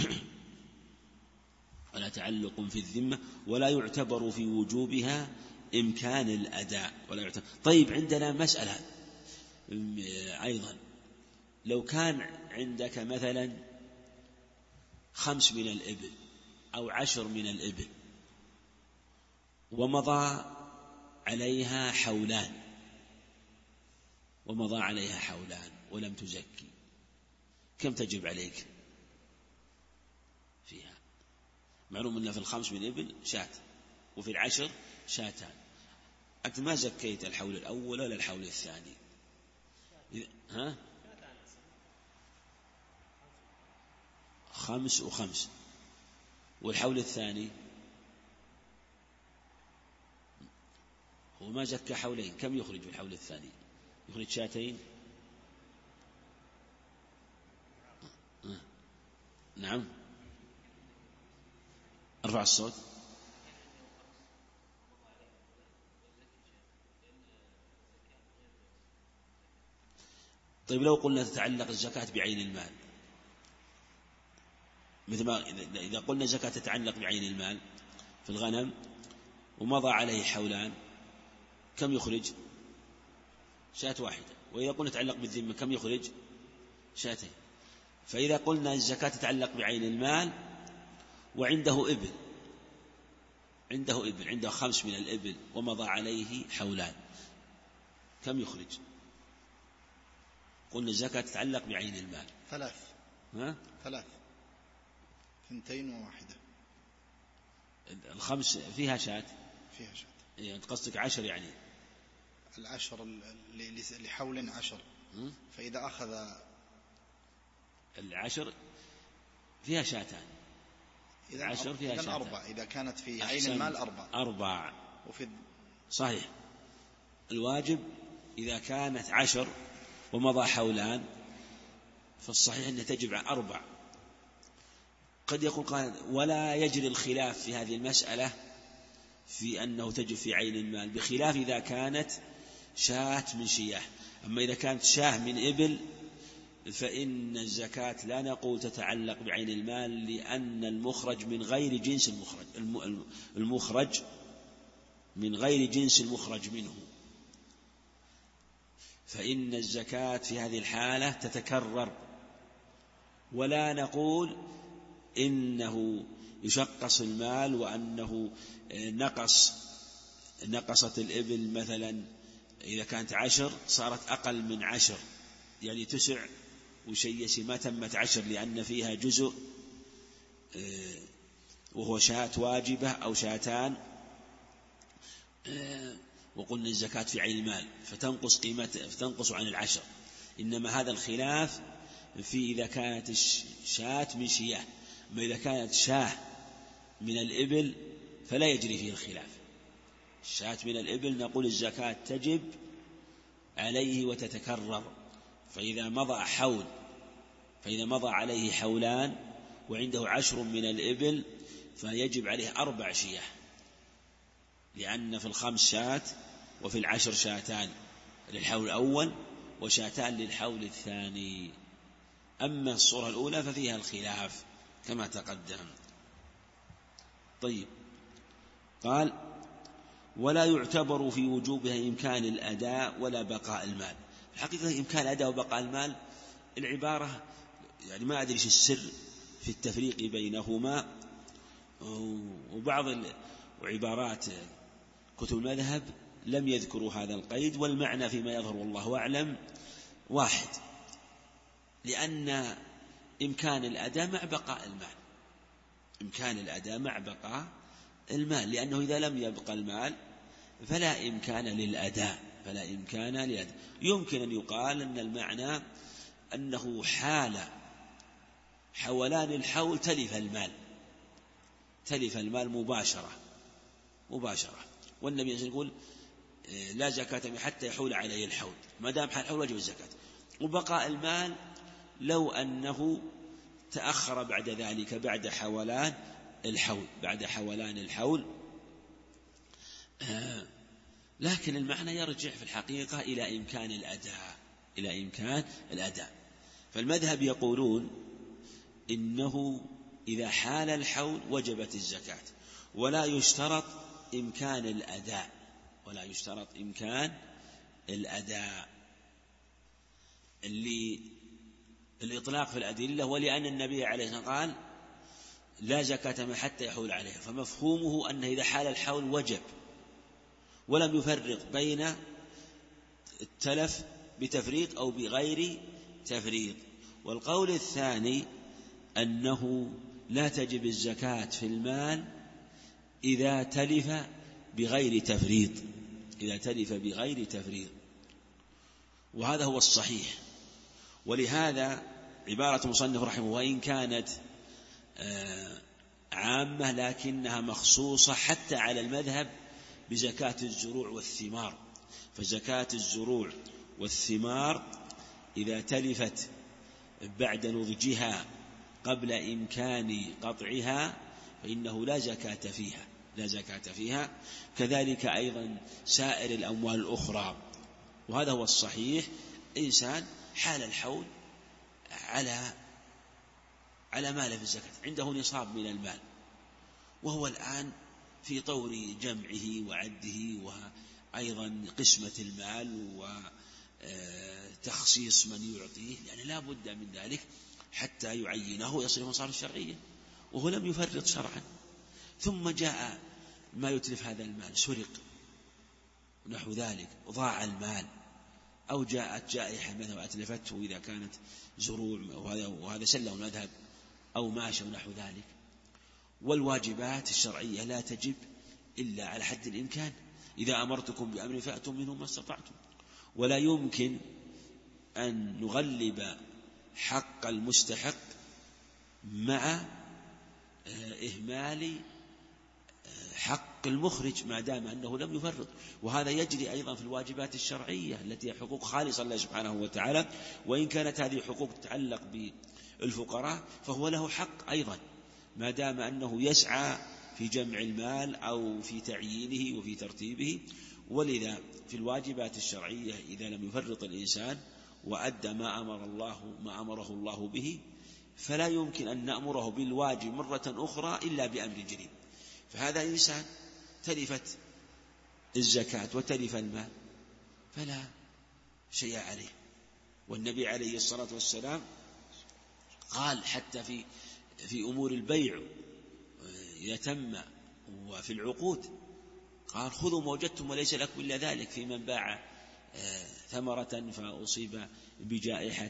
ولا تعلق في الذمة، ولا يعتبر في وجوبها إمكان الأداء ولا يعتبر. طيب عندنا مسألة أيضا، لو كان عندك مثلا 5 من الإبل أو 10 من الإبل ومضى عليها حولان ولم تزكي، كم تجب عليك فيها؟ معلوم أن في 5 من الإبل شاة وفي 10 شاتان، أنت ما زكيت الحول الأول ولا الحول الثاني. 5 و5، والحول الثاني هو ما زكى حولين، كم يخرج في الحول الثاني؟ يخرج شاتين. نعم، ارفع الصوت. طيب لو قلنا تتعلق الزكاة بعين المال، مثل ما إذا قلنا الزكاة تتعلق بعين المال في الغنم ومضى عليه حولان، كم يخرج؟ شاة واحدة. وإذا قلنا تتعلق بالذمة كم يخرج؟ شاتين. فإذا قلنا الزكاة تتعلق بعين المال وعنده إبل عنده إبل، عنده 5 من الإبل ومضى عليه حولان، كم يخرج؟ قلنا الزكاة تتعلق بعين المال 3. ها؟ 3، 2 و1. 5 فيها شاة، فيها شاة. يعني قصدك 10 يعني 10 لحول 10. فإذا أخذ 10 فيها شاتان، 10 فيها شاتان. 4 إذا كانت في عين المال 4. وفي صحيح. الواجب إذا كانت 10 ومضى حولان فالصحيح أنها تجب 4. قد يقول قال ولا يجري الخلاف في هذه المسألة في أنه تجب في عين المال، بخلاف إذا كانت شاة من شياه. أما إذا كانت شاه من إبل فإن الزكاة لا نقول تتعلق بعين المال، لأن المخرج من غير جنس المخرج من غير جنس المخرج منه، فإن الزكاة في هذه الحالة تتكرر. ولا نقول إنه يشقص المال وأنه نقصت الإبل مثلا إذا كانت 10 صارت أقل من 10، يعني 9 وشيء ما تمت 10 لأن فيها جزء وهو شاة واجبة أو شاتان، وقلنا الزكاة في عين المال فتنقص قيمته فتنقص عن 10. إنما هذا الخلاف في إذا كانت الشاة من شياه، أما إذا كانت شاة من الإبل فلا يجري فيه الخلاف. الشاة من الإبل نقول الزكاة تجب عليه وتتكرر، فإذا مضى عليه حولان وعنده 10 من الإبل فيجب عليه 4 شياه، لأن في 5 شاة وفي 10 شاتان للحول الأول وشاتان للحول الثاني. أما الصورة الأولى ففيها الخلاف كما تقدم. طيب، قال ولا يعتبر في وجوبها إمكان الأداء ولا بقاء المال. الحقيقة إمكان الأداء وبقاء المال العبارة يعني ما أدري إيش السر في التفريق بينهما، وبعض عبارات كتب المذهب لم يذكروا هذا القيد، والمعنى فيما يظهر والله أعلم واحد، لأن إمكان الأداء مع بقاء المال، إمكان الأداء مع بقاء المال، لأنه إذا لم يبقى المال فلا إمكان للأداء. يمكن أن يقال أن المعنى أنه حال حولان الحول تلف المال مباشرة، والنبي صلى الله عليه وسلم يقول لا زكاة حتى يحول عليه الحول، ما دام حال الحول وجب الزكاة. وبقاء المال لو أنه تأخر بعد ذلك بعد حولان الحول، لكن المعنى يرجع في الحقيقة إلى إمكان الأداء. فالمذهب يقولون إنه إذا حال الحول وجبت الزكاة، ولا يشترط إمكان الأداء الإطلاق في الأدلة، ولأن النبي عليه الصلاة والسلام قال لا زكاة حتى يحول عليها، فمفهومه أنه إذا حال الحول وجب، ولم يفرق بين التلف بتفريط أو بغير تفريط. والقول الثاني أنه لا تجب الزكاة في المال إذا تلف بغير تفريط، وهذا هو الصحيح. ولهذا عبارة المصنف رحمه وإن كانت عامة لكنها مخصوصة حتى على المذهب بزكاة الزروع والثمار، فزكاة الزروع والثمار إذا تلفت بعد نضجها قبل إمكان قطعها فإنه لا زكاة فيها، كذلك أيضا سائر الأموال الأخرى. وهذا هو الصحيح. إنسان حال الحول على مال في الزكاة، عنده نصاب من المال، وهو الآن في طور جمعه وعده وأيضا قسمة المال وتخصيص من يعطيه، يعني لا بد من ذلك حتى يعينه ويصرف مصارف الشرعية، وهو لم يفرط شرعا. ثم جاء ما يتلف هذا المال، سرق ونحو ذلك، ضاع المال، أو جاءت جائحة مثلا وأتلفته إذا كانت زروع وهذا سلة ونذهب أو ماشى ونحو ذلك. والواجبات الشرعية لا تجب إلا على حد الإمكان، إذا أمرتكم بأمر فأتوا منه ما استطعتم. ولا يمكن أن نغلب حق المستحق مع إهمال حق المخرج ما دام أنه لم يفرط. وهذا يجري أيضا في الواجبات الشرعية التي هي حقوق خالصة لله سبحانه وتعالى، وإن كانت هذه حقوق تتعلق بالفقراء فهو له حق أيضا ما دام أنه يسعى في جمع المال أو في تعيينه وفي ترتيبه. ولذا في الواجبات الشرعية إذا لم يفرط الإنسان وأدى ما أمره الله به فلا يمكن أن نأمره بالواجب مرة أخرى إلا بأمر جديد. فهذا إنسان تلفت الزكاة وتلف المال فلا شيء عليه. والنبي عليه الصلاة والسلام قال حتى في أمور البيع إذا تم وفي العقود قال خذوا ما وجدتم وليس لكم إلا ذلك، في من باع ثمرة فأصيب بجائحة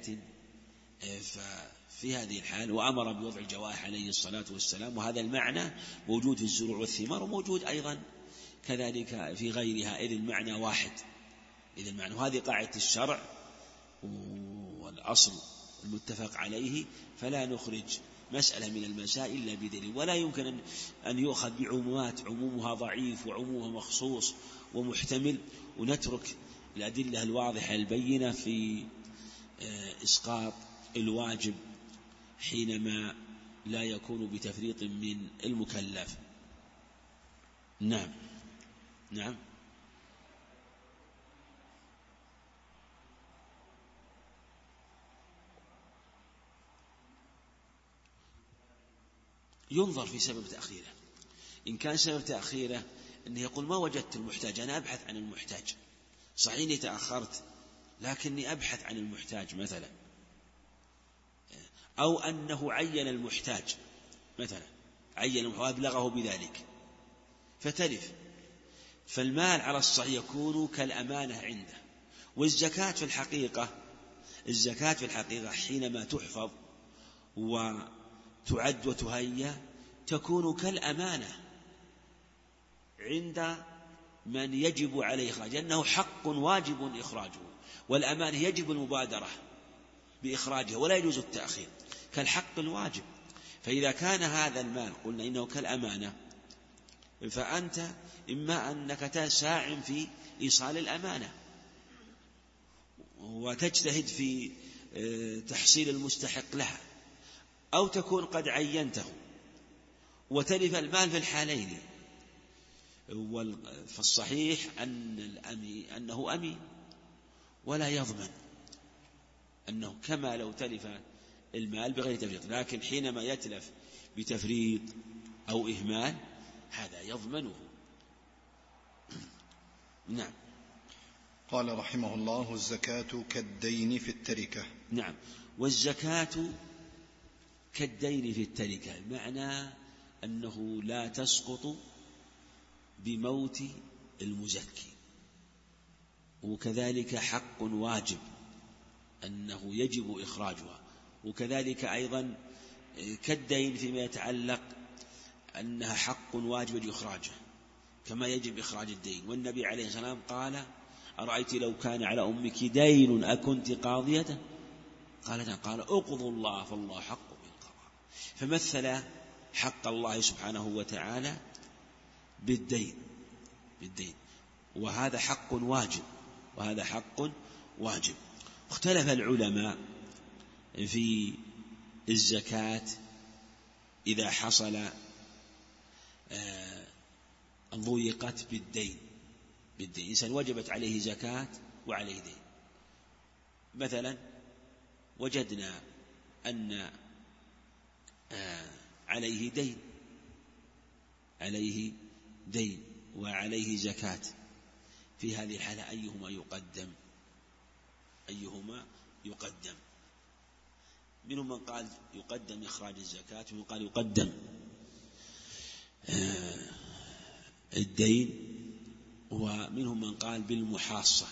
ففي هذه الحال وأمر بوضع الجوائح عليه الصلاة والسلام. وهذا المعنى موجود في الزروع والثمار وموجود أيضا كذلك في غيرها، إذ المعنى واحد. إذ المعنى، وهذه قاعدة الشرع والأصل المتفق عليه، فلا نخرج مسألة من المسائل إلا بدليل. ولا يمكن أن يؤخذ بعمومات عمومها ضعيف وعمومها مخصوص ومحتمل، ونترك الأدلة الواضحة البينة في إسقاط الواجب حينما لا يكون بتفريط من المكلف. نعم نعم. ينظر في سبب تأخيره. إن كان سبب تأخيره أنه يقول ما وجدت المحتاج، أنا أبحث عن المحتاج، صحيح إني تأخرت لكني أبحث عن المحتاج مثلا، أو أنه عين المحتاج مثلا، عين وأبلغه بذلك فتلف، فالمال على الصحيح يكون كالأمانة عنده. والزكاة في الحقيقة حينما تحفظ وتعد وتهيأ تكون كالأمانة عند من يجب عليه إخراجه، لأنه حق واجب إخراجه، والأمانة يجب المبادرة بإخراجها ولا يجوز التأخير كالحق الواجب. فإذا كان هذا المال قلنا إنه كالأمانة، فأنت إما أنك تساعد في إيصال الأمانة وتجتهد في تحصيل المستحق لها، أو تكون قد عينته وتلف المال في الحالين. فالصحيح أنه أمين ولا يضمن، أنه كما لو تلف المال بغير تفريط، لكن حينما يتلف بتفريط أو إهمال هذا يضمنه. نعم. قال رحمه الله: الزكاة كالدين في التركة. نعم. والزكاة كالدين في التركة، معنى أنه لا تسقط بموت المزكي، وكذلك حق واجب أنه يجب إخراجها، وكذلك أيضا كالدين فيما يتعلق أنها حق واجب إخراجه كما يجب إخراج الدين. والنبي عليه الصلاة والسلام قال: أرأيت لو كان على أمك دين أكنت قاضية؟ قال أقضوا الله فالله حق بالقضاء. فمثل حق الله سبحانه وتعالى بالدين، وهذا حق واجب. اختلف العلماء في الزكاة إذا حصل ضيقت بالدين. إنسان وجبت عليه زكاة وعليه دين، مثلا وجدنا أن عليه دين وعليه زكاة، في هذه الحالة أيهما يقدم؟ منهم من قال يقدم إخراج الزكاة، ومن قال يقدم الدين، ومنهم من قال بالمحاصة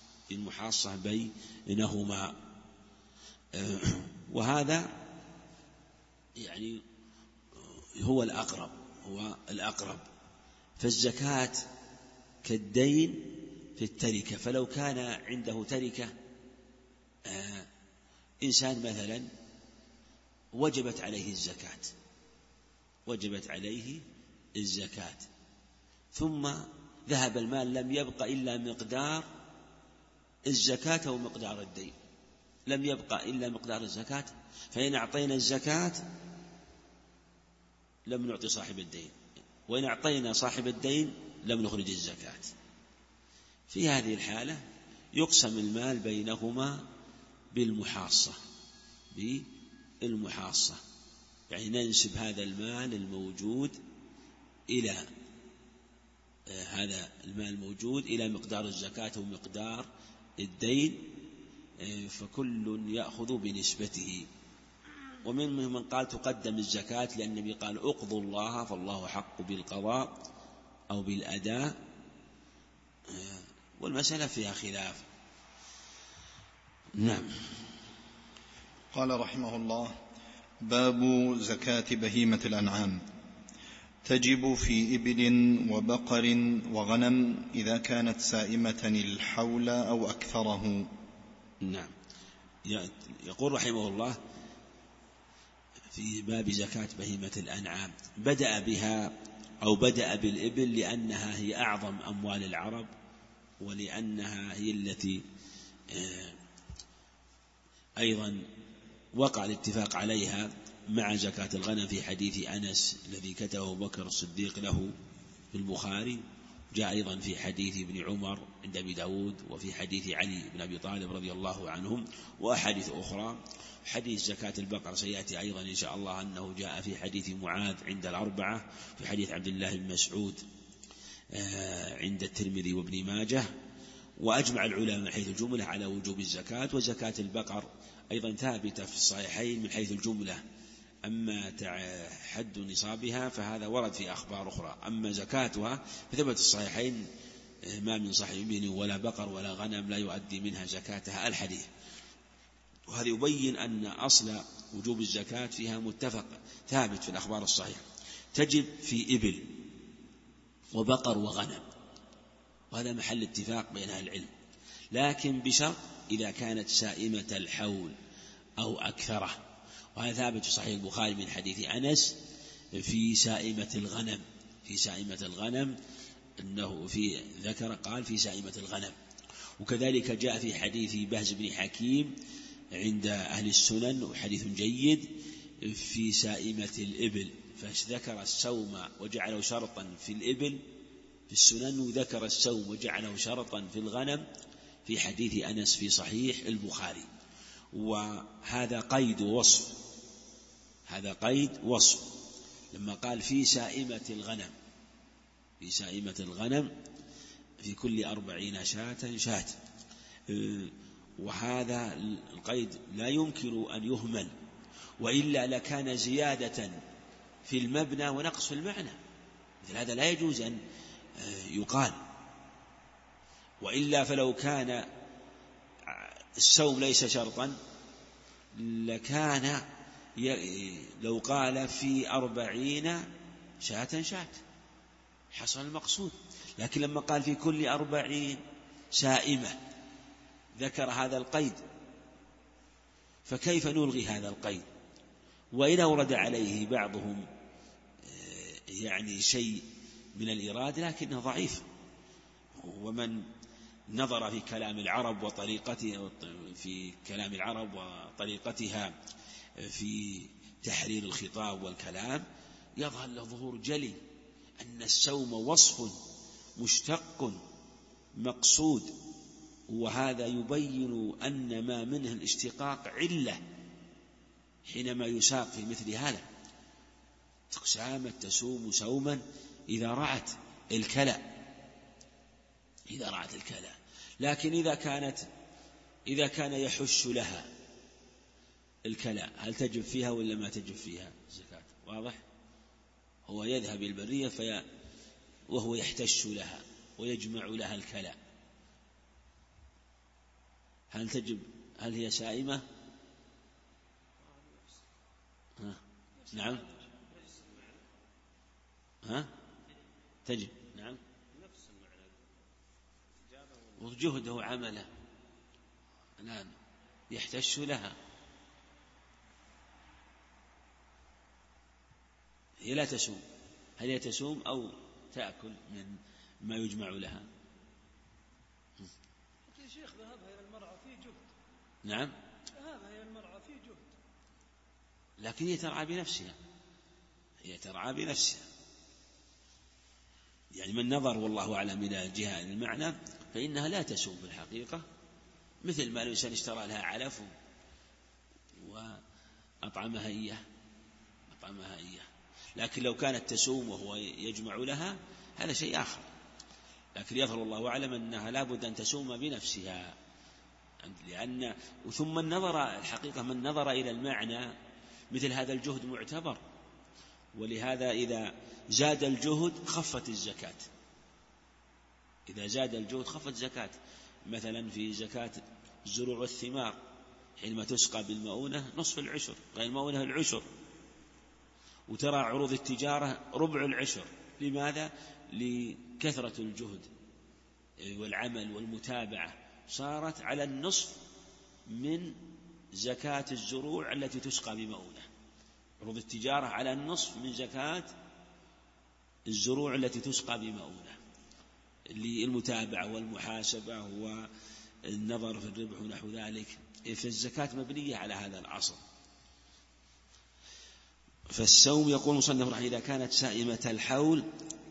بينهما، وهذا يعني هو الأقرب. فالزكاة كالدين في التركة، فلو كان عنده تركة إنسان مثلا وجبت عليه الزكاة ثم ذهب المال لم يبق إلا مقدار الزكاة أو مقدار الدين، لم يبق إلا مقدار الزكاة، فإن أعطينا الزكاة لم نعطي صاحب الدين، وإن أعطينا صاحب الدين لم نخرج الزكاة. في هذه الحالة يقسم المال بينهما بالمحاصة، يعني ننسب هذا المال الموجود إلى مقدار الزكاة ومقدار الدين، فكل يأخذ بنسبته. ومنهم من قال تقدم الزكاة، لأن النبي قال اقضوا الله فالله حق بالقضاء أو بالأداء، والمسألة فيها خلاف. نعم. قال رحمه الله: باب زكاة بهيمة الأنعام. تجب في إبل وبقر وغنم إذا كانت سائمة الحول أو أكثره. نعم. يقول رحمه الله في باب زكاة بهيمة الأنعام، بدأ بالإبل لأنها هي أعظم أموال العرب، ولأنها هي التي أيضا وقع الاتفاق عليها مع زكاة الغنم في حديث أنس الذي كتبه بكر الصديق له في البخاري، جاء أيضا في حديث ابن عمر عند أبي داود، وفي حديث علي بن أبي طالب رضي الله عنهم، وأحاديث أخرى. حديث زكاة البقر سيأتي أيضا إن شاء الله أنه جاء في حديث معاذ عند الأربعة، في حديث عبد الله بن مسعود عند الترمذي وابن ماجه. وأجمع العلماء من حيث الجملة على وجوب الزكاة، وزكاة البقر أيضا ثابتة في الصحيحين من حيث الجملة، أما حد نصابها فهذا ورد في أخبار أخرى، أما زكاتها فثبت الصحيحين ما من صحيح ابن ولا بقر ولا غنم لا يؤدي منها زكاتها الحديث. وهذا يبين أن أصل وجوب الزكاة فيها متفق ثابت في الأخبار الصحيحة. تجب في إبل وبقر وغنم، وهذا محل اتفاق بين أهل العلم، لكن بشرط إذا كانت سائمة الحول أو أكثره، وهذا ثابت في صحيح البخاري من حديث أنس في سائمة الغنم أنه قال في سائمة الغنم. وكذلك جاء في حديث بهز بن حكيم عند أهل السنن وحديث جيد في سائمة الإبل، فذكر السوم وجعله شرطا في الإبل في السنن، وذكر السوم وجعله شرطا في الغنم في حديث أنس في صحيح البخاري. وهذا قيد وصف، لما قال في سائمة الغنم في كل 40 شاة، وهذا القيد لا يمكن أن يهمل، وإلا لكان زيادة في المبنى ونقص في المعنى، مثل هذا لا يجوز أن يقال. وإلا فلو كان السوم ليس شرطا لكان لو قال في 40 شاة حصل المقصود، لكن لما قال في كل 40 سائمة ذكر هذا القيد، فكيف نلغي هذا القيد؟ وإن أورد عليه بعضهم يعني شيء من الإراد لكنه ضعيف. ومن نظر في كلام العرب وطريقتها في تحرير الخطاب والكلام يظهر له ظهور جلي أن السوم وصف مشتق مقصود، وهذا يبين أن ما منه الاشتقاق علة حينما يساق في مثل هذا. سامت تسوم سوما إذا رعت الكلى، لكن إذا كان يحش لها الكلى هل تجب فيها ولا ما تجب فيها الزكاة؟ واضح؟ هو يذهب البرية وهو يحتش لها ويجمع لها الكلى، هل هي سائمة؟ نعم تجب، نعم، وجهده وعمله الآن يحتش لها، هي لا تسوم. هل هي تسوم أو تأكل من ما يجمع لها؟ يا شيخ ذهبها إلى المرعى فيه جهد. نعم، ذهبها إلى المرعى فيه جهد، لكن هي ترعى بنفسها، يعني من نظر والله أعلم إلى جهة المعنى فإنها لا تسوم في الحقيقة، مثل ما الإنسان اشترى لها علف وأطعمها إياه. لكن لو كانت تسوم وهو يجمع لها هذا شيء آخر، لكن يظهر الله أعلم أنها لا بد أن تسوم بنفسها، لأن ثم الحقيقة من نظر إلى المعنى مثل هذا الجهد معتبر، ولهذا إذا زاد الجهد خفت الزكاة. مثلا في زكاة الزروع والثمار حينما تسقى بالمؤونة نصف العشر، غير المؤونة العشر، وترى عروض التجارة ربع العشر. لماذا؟ لكثرة الجهد والعمل والمتابعة، صارت على النصف من زكاة الزروع التي تسقى بمؤونة. عروض التجارة على النصف من زكاة الزروع التي تسقى بمؤونة، للمتابعة والمحاسبة والنظر في الربح ونحو ذلك. فالزكاة مبنية على هذا الأصل. فالسوم يقول مصنف رحمه إذا كانت سائمة الحول،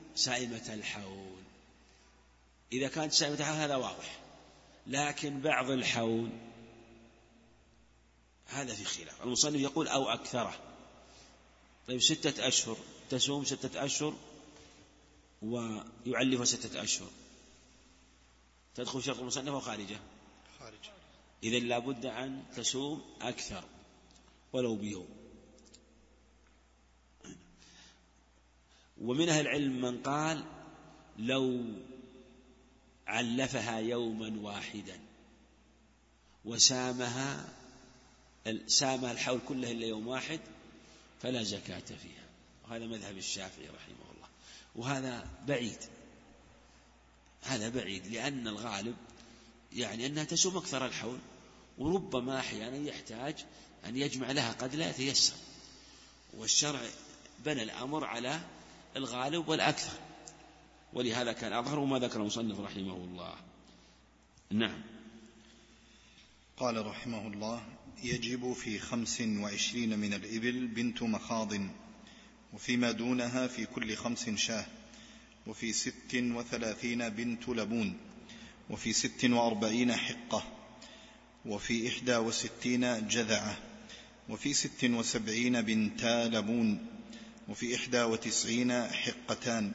إذا كانت سائمة الحول هذا واضح، لكن بعض الحول هذا في خلاف. المصنف يقول أو أكثره. طيب 6 أشهر تسوم 6 أشهر ويعلفها 6 أشهر، تدخل شرط المصنف وخارجه؟ خارج. إذن لا بد أن تسوم أكثر ولو بيوم. ومن أهل العلم من قال لو علفها يوما واحدا وسامها الحول كله إلا يوم واحد فلا زكاة فيها، وهذا مذهب الشافعي رحمه الله. وهذا بعيد، لأن الغالب يعني أنها تسوم أكثر الحول، وربما أحيانا يحتاج أن يجمع لها قد لا يتيسر، والشرع بنى الأمر على الغالب والأكثر، ولهذا كان أظهر ما ذكر المصنف رحمه الله. نعم. قال رحمه الله يجب في 25 من الإبل بنت مخاض، وفيما دونها في كل 5 شاه، وفي 36 بنت لبون، وفي 46 حقة، وفي 61 جذعة، وفي 76 بنتا لبون، وفي 91 حقتان.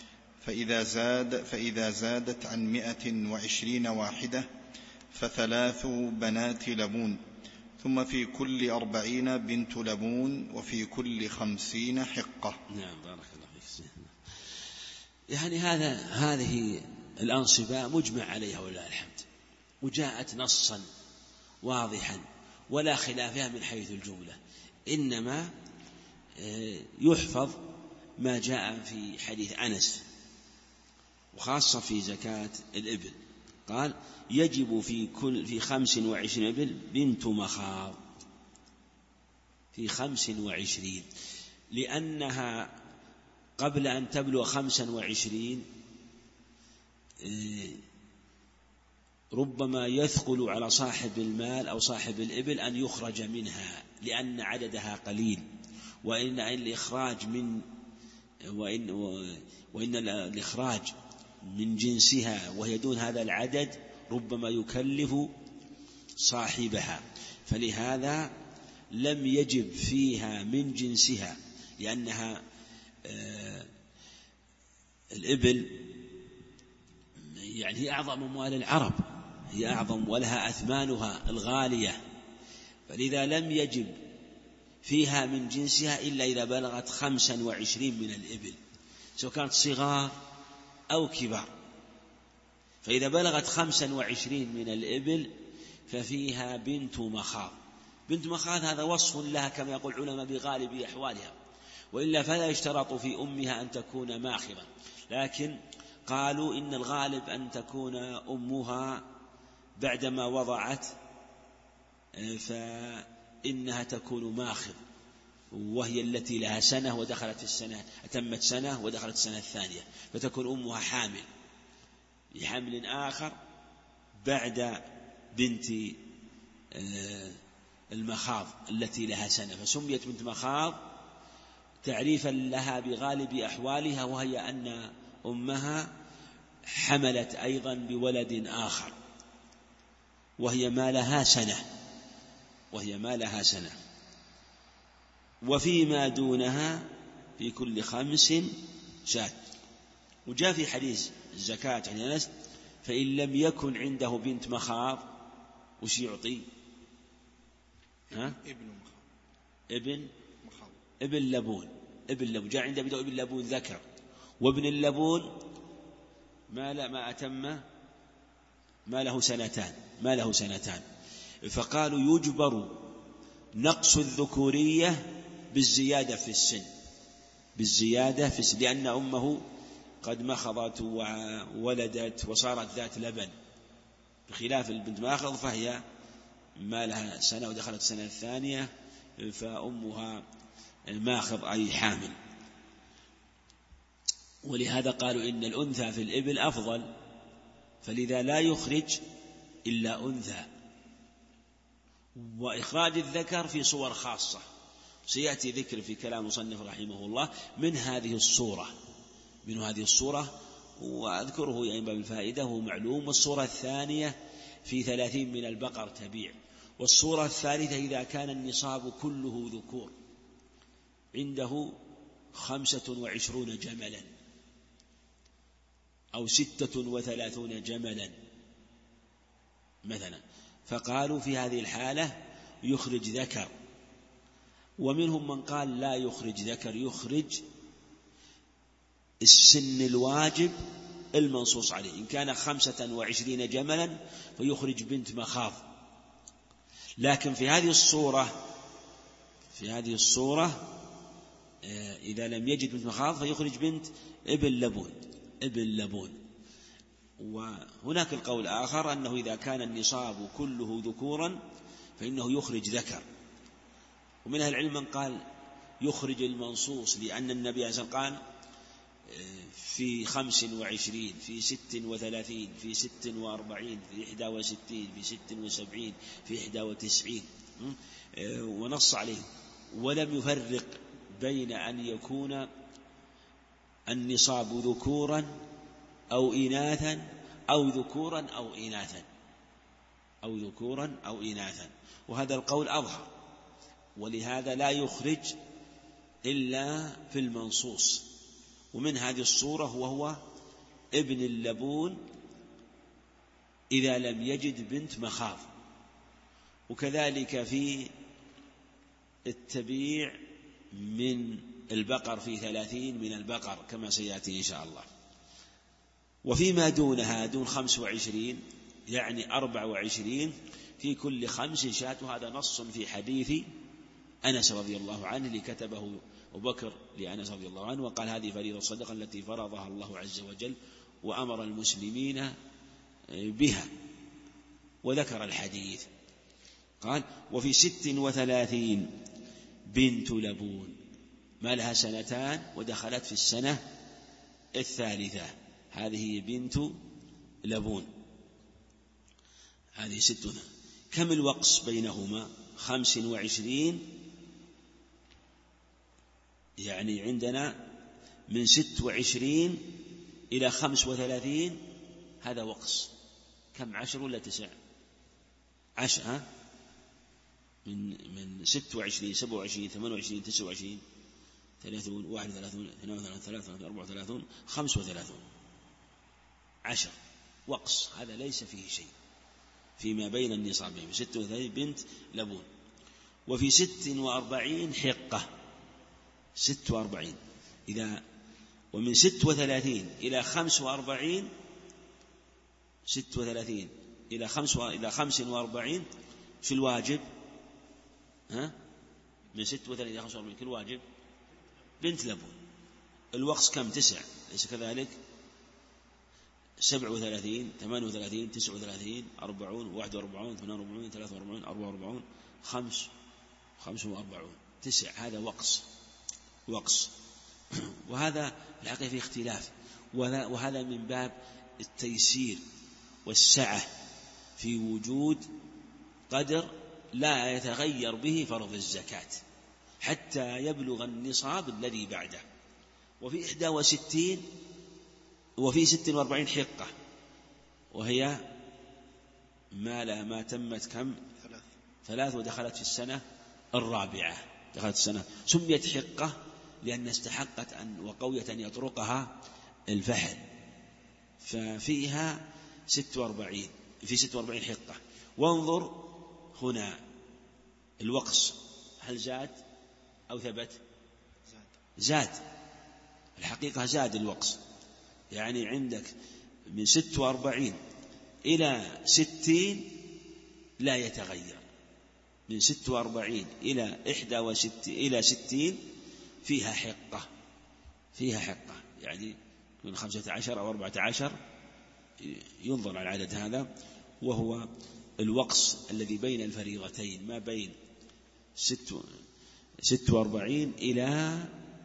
فإذا زادت عن 120 واحدة ف3 بنات لبون، ثم في كل 40 بنت لبون، وفي كل 50 حقة. نعم بارك الله فيك. يعني هذه الأنصبة مجمع عليها ولله الحمد، وجاءت نصا واضحا ولا خلافها من حيث الجملة، إنما يحفظ ما جاء في حديث أنس، وخاصة في زكاة الإبل. قال يجب في 25 إبل بنت مخاض، في 25، لأنها قبل أن تبلغ 25 ربما يثقل على صاحب المال أو صاحب الإبل أن يخرج منها، لأن عددها قليل، وإن الإخراج من جنسها وهي دون هذا العدد ربما يكلف صاحبها، فلهذا لم يجب فيها من جنسها، لأنها الإبل يعني هي أعظم أموال العرب، هي أعظم ولها أثمانها الغالية، فلذا لم يجب فيها من جنسها إلا إذا بلغت 25 من الإبل، سواء كانت صغار أو كبار. فإذا بلغت 25 من الإبل ففيها بنت مخاض. بنت مخاض هذا وصف لها كما يقول العلماء بغالب أحوالها، وإلا فلا يشترط في أمها أن تكون ماخضا، لكن قالوا إن الغالب أن تكون أمها بعدما وضعت فإنها تكون ماخض، وهي التي لها سنة ودخلت في السنة، أتمت سنة ودخلت السنة الثانية، فتكون أمها حامل لحمل آخر بعد بنت المخاض التي لها سنة، فسميت بنت مخاض تعريفا لها بغالب أحوالها، وهي أن أمها حملت أيضا بولد آخر وهي ما لها سنة. وفيما دونها في كل 5 شاة. وجاء في حديث الزكاة عن أنس: فإن لم يكن عنده بنت مخاض وش يعطي؟ ابن لبون. جاء عنده ابن لبون ذكر، وابن اللبون ما أتم ما له سنتان. فقالوا يجبر نقص الذكورية بالزيادة في السن، لأن أمه قد مخضت وولدت وصارت ذات لبن، بخلاف البنت ماخض فهي ما لها سنة ودخلت السنة الثانية، فأمها ماخض أي حامل. ولهذا قالوا إن الأنثى في الإبل أفضل، فلذا لا يخرج إلا أنثى. وإخراج الذكر في صور خاصة سيأتي ذكر في كلام المصنف رحمه الله من هذه الصورة، وأذكره يعني باب الفائدة هو معلوم. والصورة الثانية في 30 من البقر تبيع. والصورة الثالثة إذا كان النصاب كله ذكور عنده 25 جملا أو 36 جملا مثلا، فقالوا في هذه الحالة يخرج ذكر. ومنهم من قال لا يخرج ذكر، يخرج السن الواجب المنصوص عليه. إن كان 25 جملا فيخرج بنت مخاض. لكن في هذه الصورة إذا لم يجد بنت مخاض فيخرج بنت ابن لبون. وهناك القول آخر أنه إذا كان النصاب كله ذكورا فإنه يخرج ذكر. ومن أهل العلم من قال يخرج المنصوص، لأن النبي عليه الصلاة والسلام قال في 25 في 36 في 46 في 61 في 76 في 91 ونص عليه، ولم يفرق بين أن يكون النصاب ذكورا أو إناثا أو ذكورا أو إناثا، وهذا القول أظهر. ولهذا لا يخرج إلا في المنصوص. ومن هذه الصورة وهو ابن اللبون إذا لم يجد بنت مخاض. وكذلك في التبيع من البقر في 30 من البقر كما سيأتي إن شاء الله. وفيما دونها دون 25 يعني 24 في كل 5 شاة. هذا نص في حديث أنس رضي الله عنه اللي كتبه أبو بكر لأنس رضي الله عنه، وقال هذه فريضة الصدقة التي فرضها الله عز وجل وأمر المسلمين بها، وذكر الحديث. قال وفي 36 بنت لبون ما لها 2 سنين ودخلت في السنة الثالثة، هذه بنت لبون. هذه 6. كم الوقص بينهما؟ 25 يعني عندنا من 26 إلى 35 هذا وقص. كم 10 ولا 9؟ 10 من 26 27 28 29 30 31 32 33 34 35 10 وقص. هذا ليس فيه شيء فيما بين النصابين. 36 بنت لبون. وفي 46 حقة. 46 إذا ومن 36 إلى 45 36 إلى 45 في الواجب، من 36 إلى 45 في الواجب بنت لبون. الوقص كم؟ 9، ليس كذلك؟ 37 38 39 40 41 48 43 44 45 9، هذا وقص. وهذا الحقيقة فيه اختلاف، وهذا من باب التيسير والسعة في وجود قدر لا يتغير به فرض الزكاة حتى يبلغ النصاب الذي بعده. وفي 61 وفي 46 حقة، وهي ما تمت كم؟ 3 ودخلت في السنة الرابعة، دخلت السنة، سميت حقة لأن استحقت وقوية أن يطرقها الفحل، ففيها 46 في 46 حقة. وانظر هنا الوقص هل زاد أو ثبت؟ زاد، الحقيقة زاد الوقص، يعني عندك من 46 إلى 60 لا يتغير، من 46 إلى 61 إلى 60 فيها حقة، يعني من 15 أو 14 ينظر على العدد هذا، وهو الوقص الذي بين الفريضتين، ما بين 46 إلى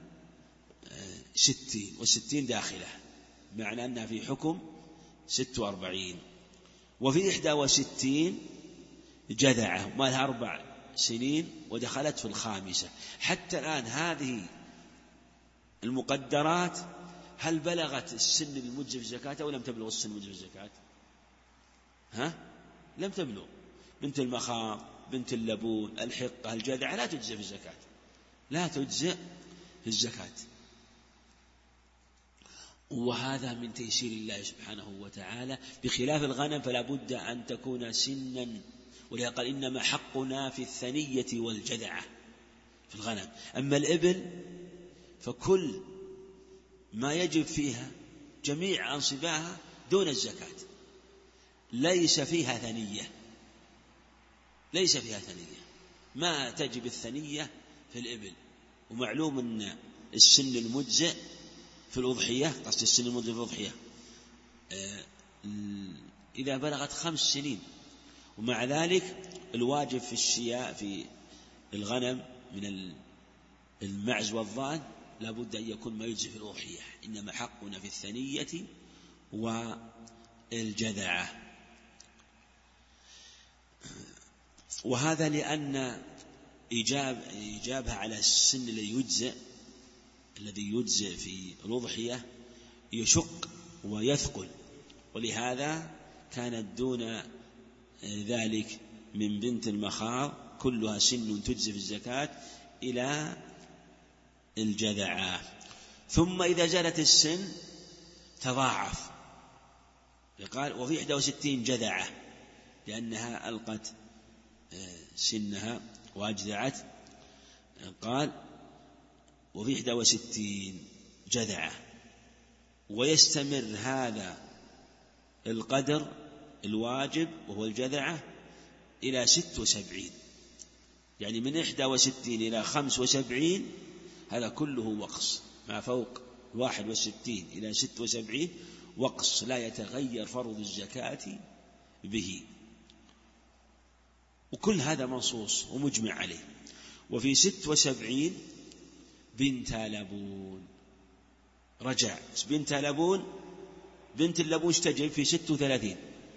60، والستين داخلة، معنى أنها في حكم 46. وفي 61 جذعة ما لها 4 سنين ودخلت في الخامسة. حتى الآن هذه المقدرات هل بلغت السن المجزي في الزكاة أو لم تبلغ السن المجزي في الزكاة؟ لم تبلغ. بنت المخاض، بنت اللبون، الحقة، الجذعة لا تجزئ في الزكاة، لا تجزئ في الزكاة. وهذا من تيسير الله سبحانه وتعالى، بخلاف الغنم فلا بد أن تكون سنا، ولذا قال إنما حقنا في الثنية والجذعة في الغنم. أما الإبل فكل ما يجب فيها جميع أنصباها دون الزكاة، ليس فيها ثنية، ما تجب الثنية في الإبل. ومعلوم أن السن المجزئ في الأضحية، قصد السن المجزئ في الأضحية إذا بلغت 5 سنين، ومع ذلك الواجب في الشياء في الغنم من المعز والضأن لا بد أن يكون ما يجزئ في الأضحية، إنما حقنا في الثنية والجذعة. وهذا لأن إيجابها على السن الذي يجزئ في الأضحية يشق ويثقل، ولهذا كانت دون ذلك من بنت المخاض كلها سن تجزئ في الزكاة إلى الجذعة. ثم إذا زادت السن تضاعف، قال وفي 61 جذعة لأنها ألقت سنها وأجذعت، قال وفي 61 جذعة، ويستمر هذا القدر الواجب وهو الجذعة إلى 76، يعني من 61 إلى 75 هذا كله وقص، ما فوق 61 إلى 76 وقص لا يتغير فرض الزكاة به، وكل هذا منصوص ومجمع عليه. وفي 76 بنت لبون رجع، بنت لبون، بنت اللبون تجب في 36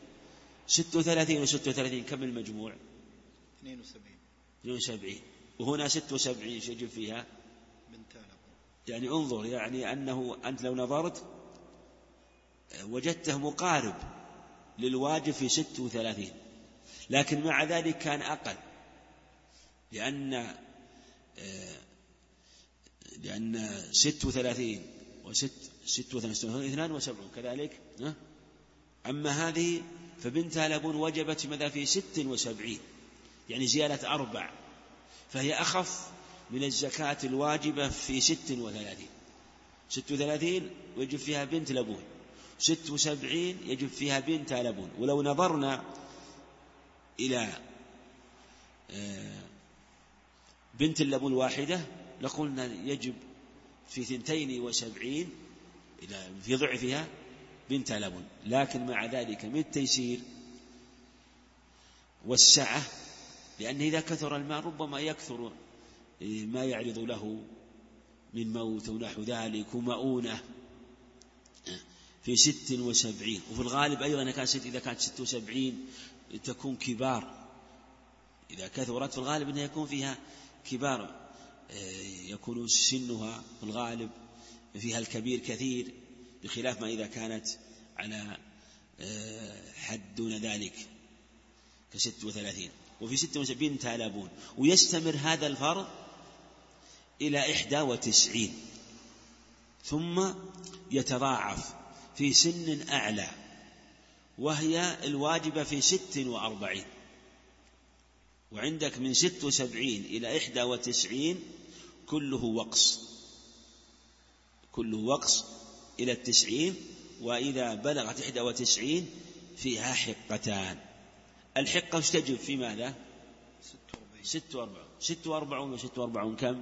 و36 كم المجموع؟ 72. وهنا 76 يجب فيها بنت لبون. يعني انظر، يعني أنه أنت لو نظرت وجدته مقارب للواجب في 36، لكن مع ذلك كان أقل، لأن 36 72 كذلك. أما هذه فبنتها لبون وجبت في 76، يعني زيادة 4، فهي أخف من الزكاة الواجبة في 36، 36 ويجب فيها بنت لبون، 76 يجب فيها بنت لبون. ولو نظرنا إلى بنت اللبون واحدة لقلنا يجب في 72 في ضعفها بنت لبون، لكن مع ذلك من التيسير والسعة، لأن إذا كثر الماء ربما يكثر ما يعرض له من موت ونحو ذلك ومؤونة في 76. وفي الغالب أيضا إذا كانت 76 تكون كبار، إذا كثرت في الغالب أنها يكون فيها كبار، يكون سنها في الغالب فيها الكبير كثير، بخلاف ما إذا كانت على حد دون ذلك ك36. وفي 76 بنت لبون. ويستمر هذا الفرض إلى 91 ثم يتضاعف في سن أعلى، وهي الواجبة في 46. وعندك من 76 إلى 91 كله وقص إلى 90. وإذا بلغت 91 فيها حقتان. الحقة تجب في ماذا؟ 46 و46 كم؟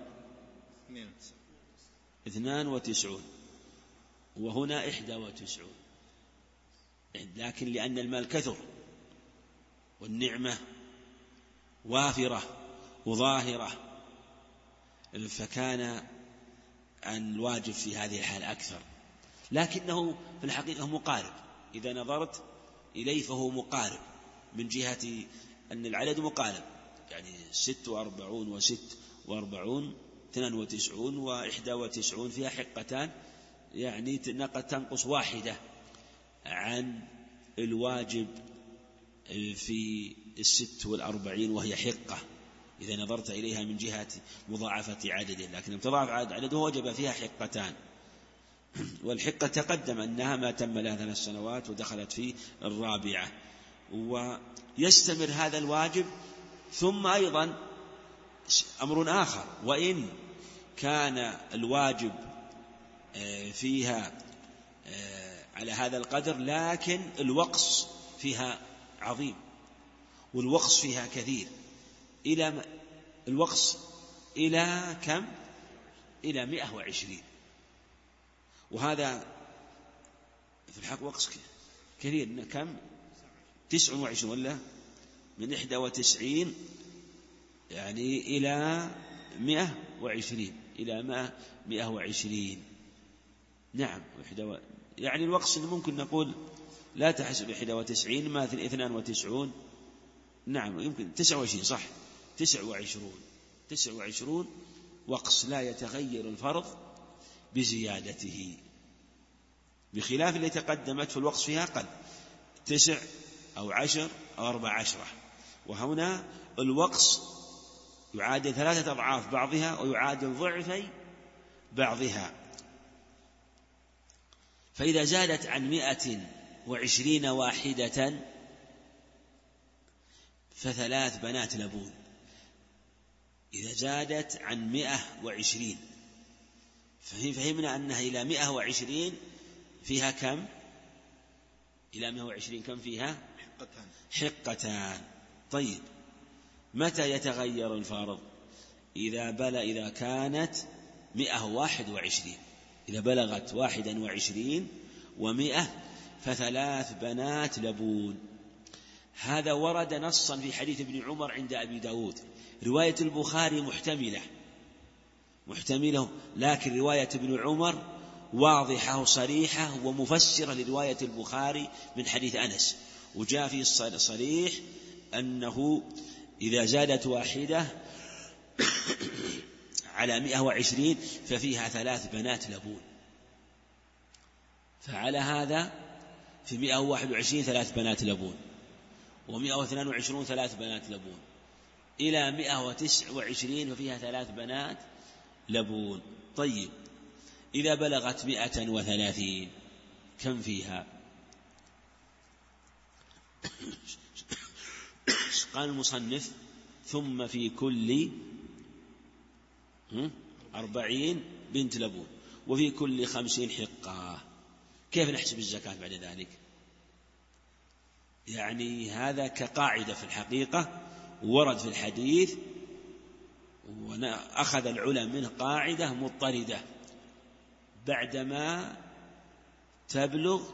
92 وهنا 91. لكن لأن المال كثر والنعمة وافرة وظاهرة فكان الواجب في هذه الحال أكثر، لكنه في الحقيقة مقارب. إذا نظرت إليه فهو مقارب من جهة أن العدد مقارب، يعني 46 و46 92 و91 فيها حقتان، يعني قد تنقص واحدة عن الواجب في 46 وهي حقة إذا نظرت إليها من جهة مضاعفة عدده، لكن تضاعف عدده وجب فيها حقتان. والحقة تقدم أنها ما تم لها 3 سنوات ودخلت في 4. ويستمر هذا الواجب. ثم أيضا أمر آخر، وإن كان الواجب فيها على هذا القدر لكن الوقص فيها عظيم والوقص فيها كثير، الوقص إلى كم؟ إلى 120. وهذا في الحق وقص كثير، كم؟ 29 ولا من 91 يعني إلى 120 إلى 120. نعم، يعني الوقص ممكن نقول لا تحسب 91 ما 92. نعم يمكن 29 صح، 29 وقص لا يتغير الفرض بزيادته، بخلاف اللي تقدمت في الوقص فيها أقل 9 أو 10 أو 14. وهنا الوقص يعادل 3 أضعاف بعضها ويعادل ضعفي بعضها. فإذا زادت عن 120 واحدة ف3 بنات لبون. إذا زادت عن 120 فهمنا أنها إلى 120 فيها كم؟ إلى 120 كم فيها؟ حقتان. طيب متى يتغير الفرض؟ إذا كانت 121. إذا بلغت 21 و100 ف3 بنات لبون. هذا ورد نصا في حديث ابن عمر عند أبي داود. رواية البخاري محتملة، لكن رواية ابن عمر واضحة صريحة ومفسرة لرواية البخاري من حديث أنس. وجاء في صريح أنه إذا زادت واحدة على 120 ففيها 3 بنات لبون. فعلى هذا في 121 3 بنات لبون، و122 3 بنات لبون، إلى 129 ففيها 3 بنات لبون. طيب إذا بلغت 130 كم فيها؟ قال المصنف ثم في كل 40 بنت لبون. وفي كل 50 حقة. كيف نحسب الزكاة بعد ذلك؟ يعني هذا كقاعدة في الحقيقة ورد في الحديث، وأخذ العلماء منه قاعدة مضطردة بعدما تبلغ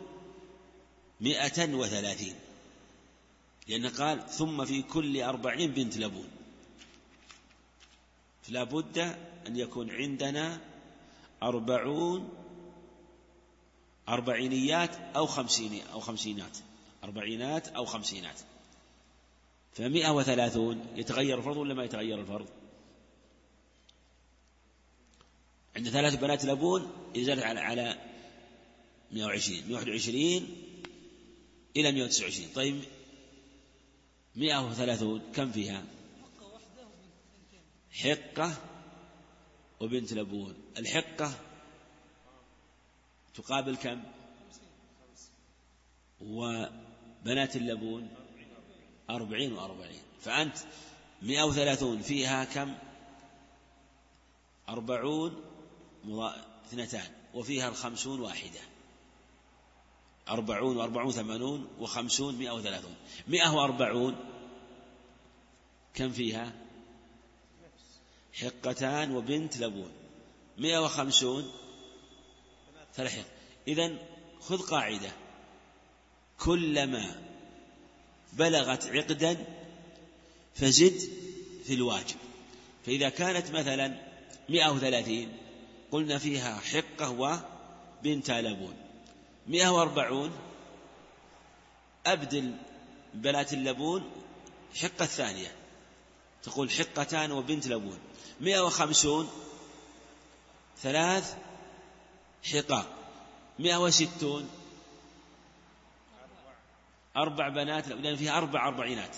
130، لأنه قال ثم في كل 40 بنت لبون، فلا بد أن يكون عندنا 40 أربعينيات أو خمسينات، أربعينات أو خمسينات. 130 يتغير الفرض ولا ما يتغير الفرض؟ عند 3 بنات لبون يزال على 120 121 إلى 129. طيب 130 كم فيها؟ حقة وبنت لبون. الحقة تقابل كم؟ وبنات اللبون 40 و40. فأنت 130 فيها كم؟ 40 2، وفيها 50 واحدة. 40 و40 80 و50 130. 140 كم فيها؟ حقتان وبنت لبون. 150 3 حق. إذن خذ قاعدة: كلما بلغت عقدا فزد في الواجب. فإذا كانت مثلا 130 قلنا فيها حقة وبنت لبون. 140 أبدل بنات اللبون حقة ثانية، تقول حقتان وبنت لبون. 150 3 حقاق. 160 4 بنات لأن فيها 4 أربعينات.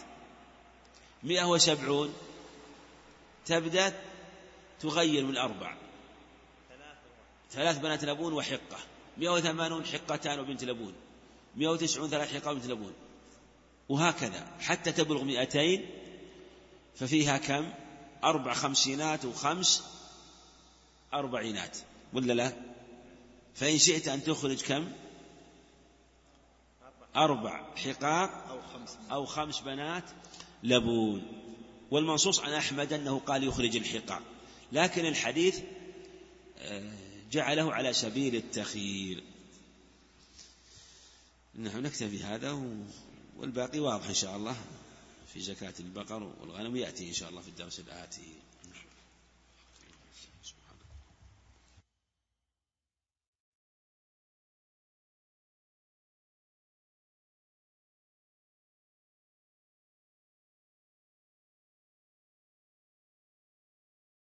170 تبدأ تغير من 4 3 بنات لبون وحقة. 180 حقتان وبنت لبون. 190 3 حقة وبنت لبون، وهكذا حتى تبلغ 200. ففيها كم؟ 4 خمسينات و5 أربعينات، ولا لا؟ فإن شئت أن تخرج كم؟ 4 حقاق أو 5 بنات لبون. والمنصوص عن أحمد أنه قال يخرج الحقاق، لكن الحديث جعله على سبيل التخيير. نحن نكتفي هذا، والباقي واضح إن شاء الله في زكاة البقر والغنم، يأتي إن شاء الله في الدرس الآتي.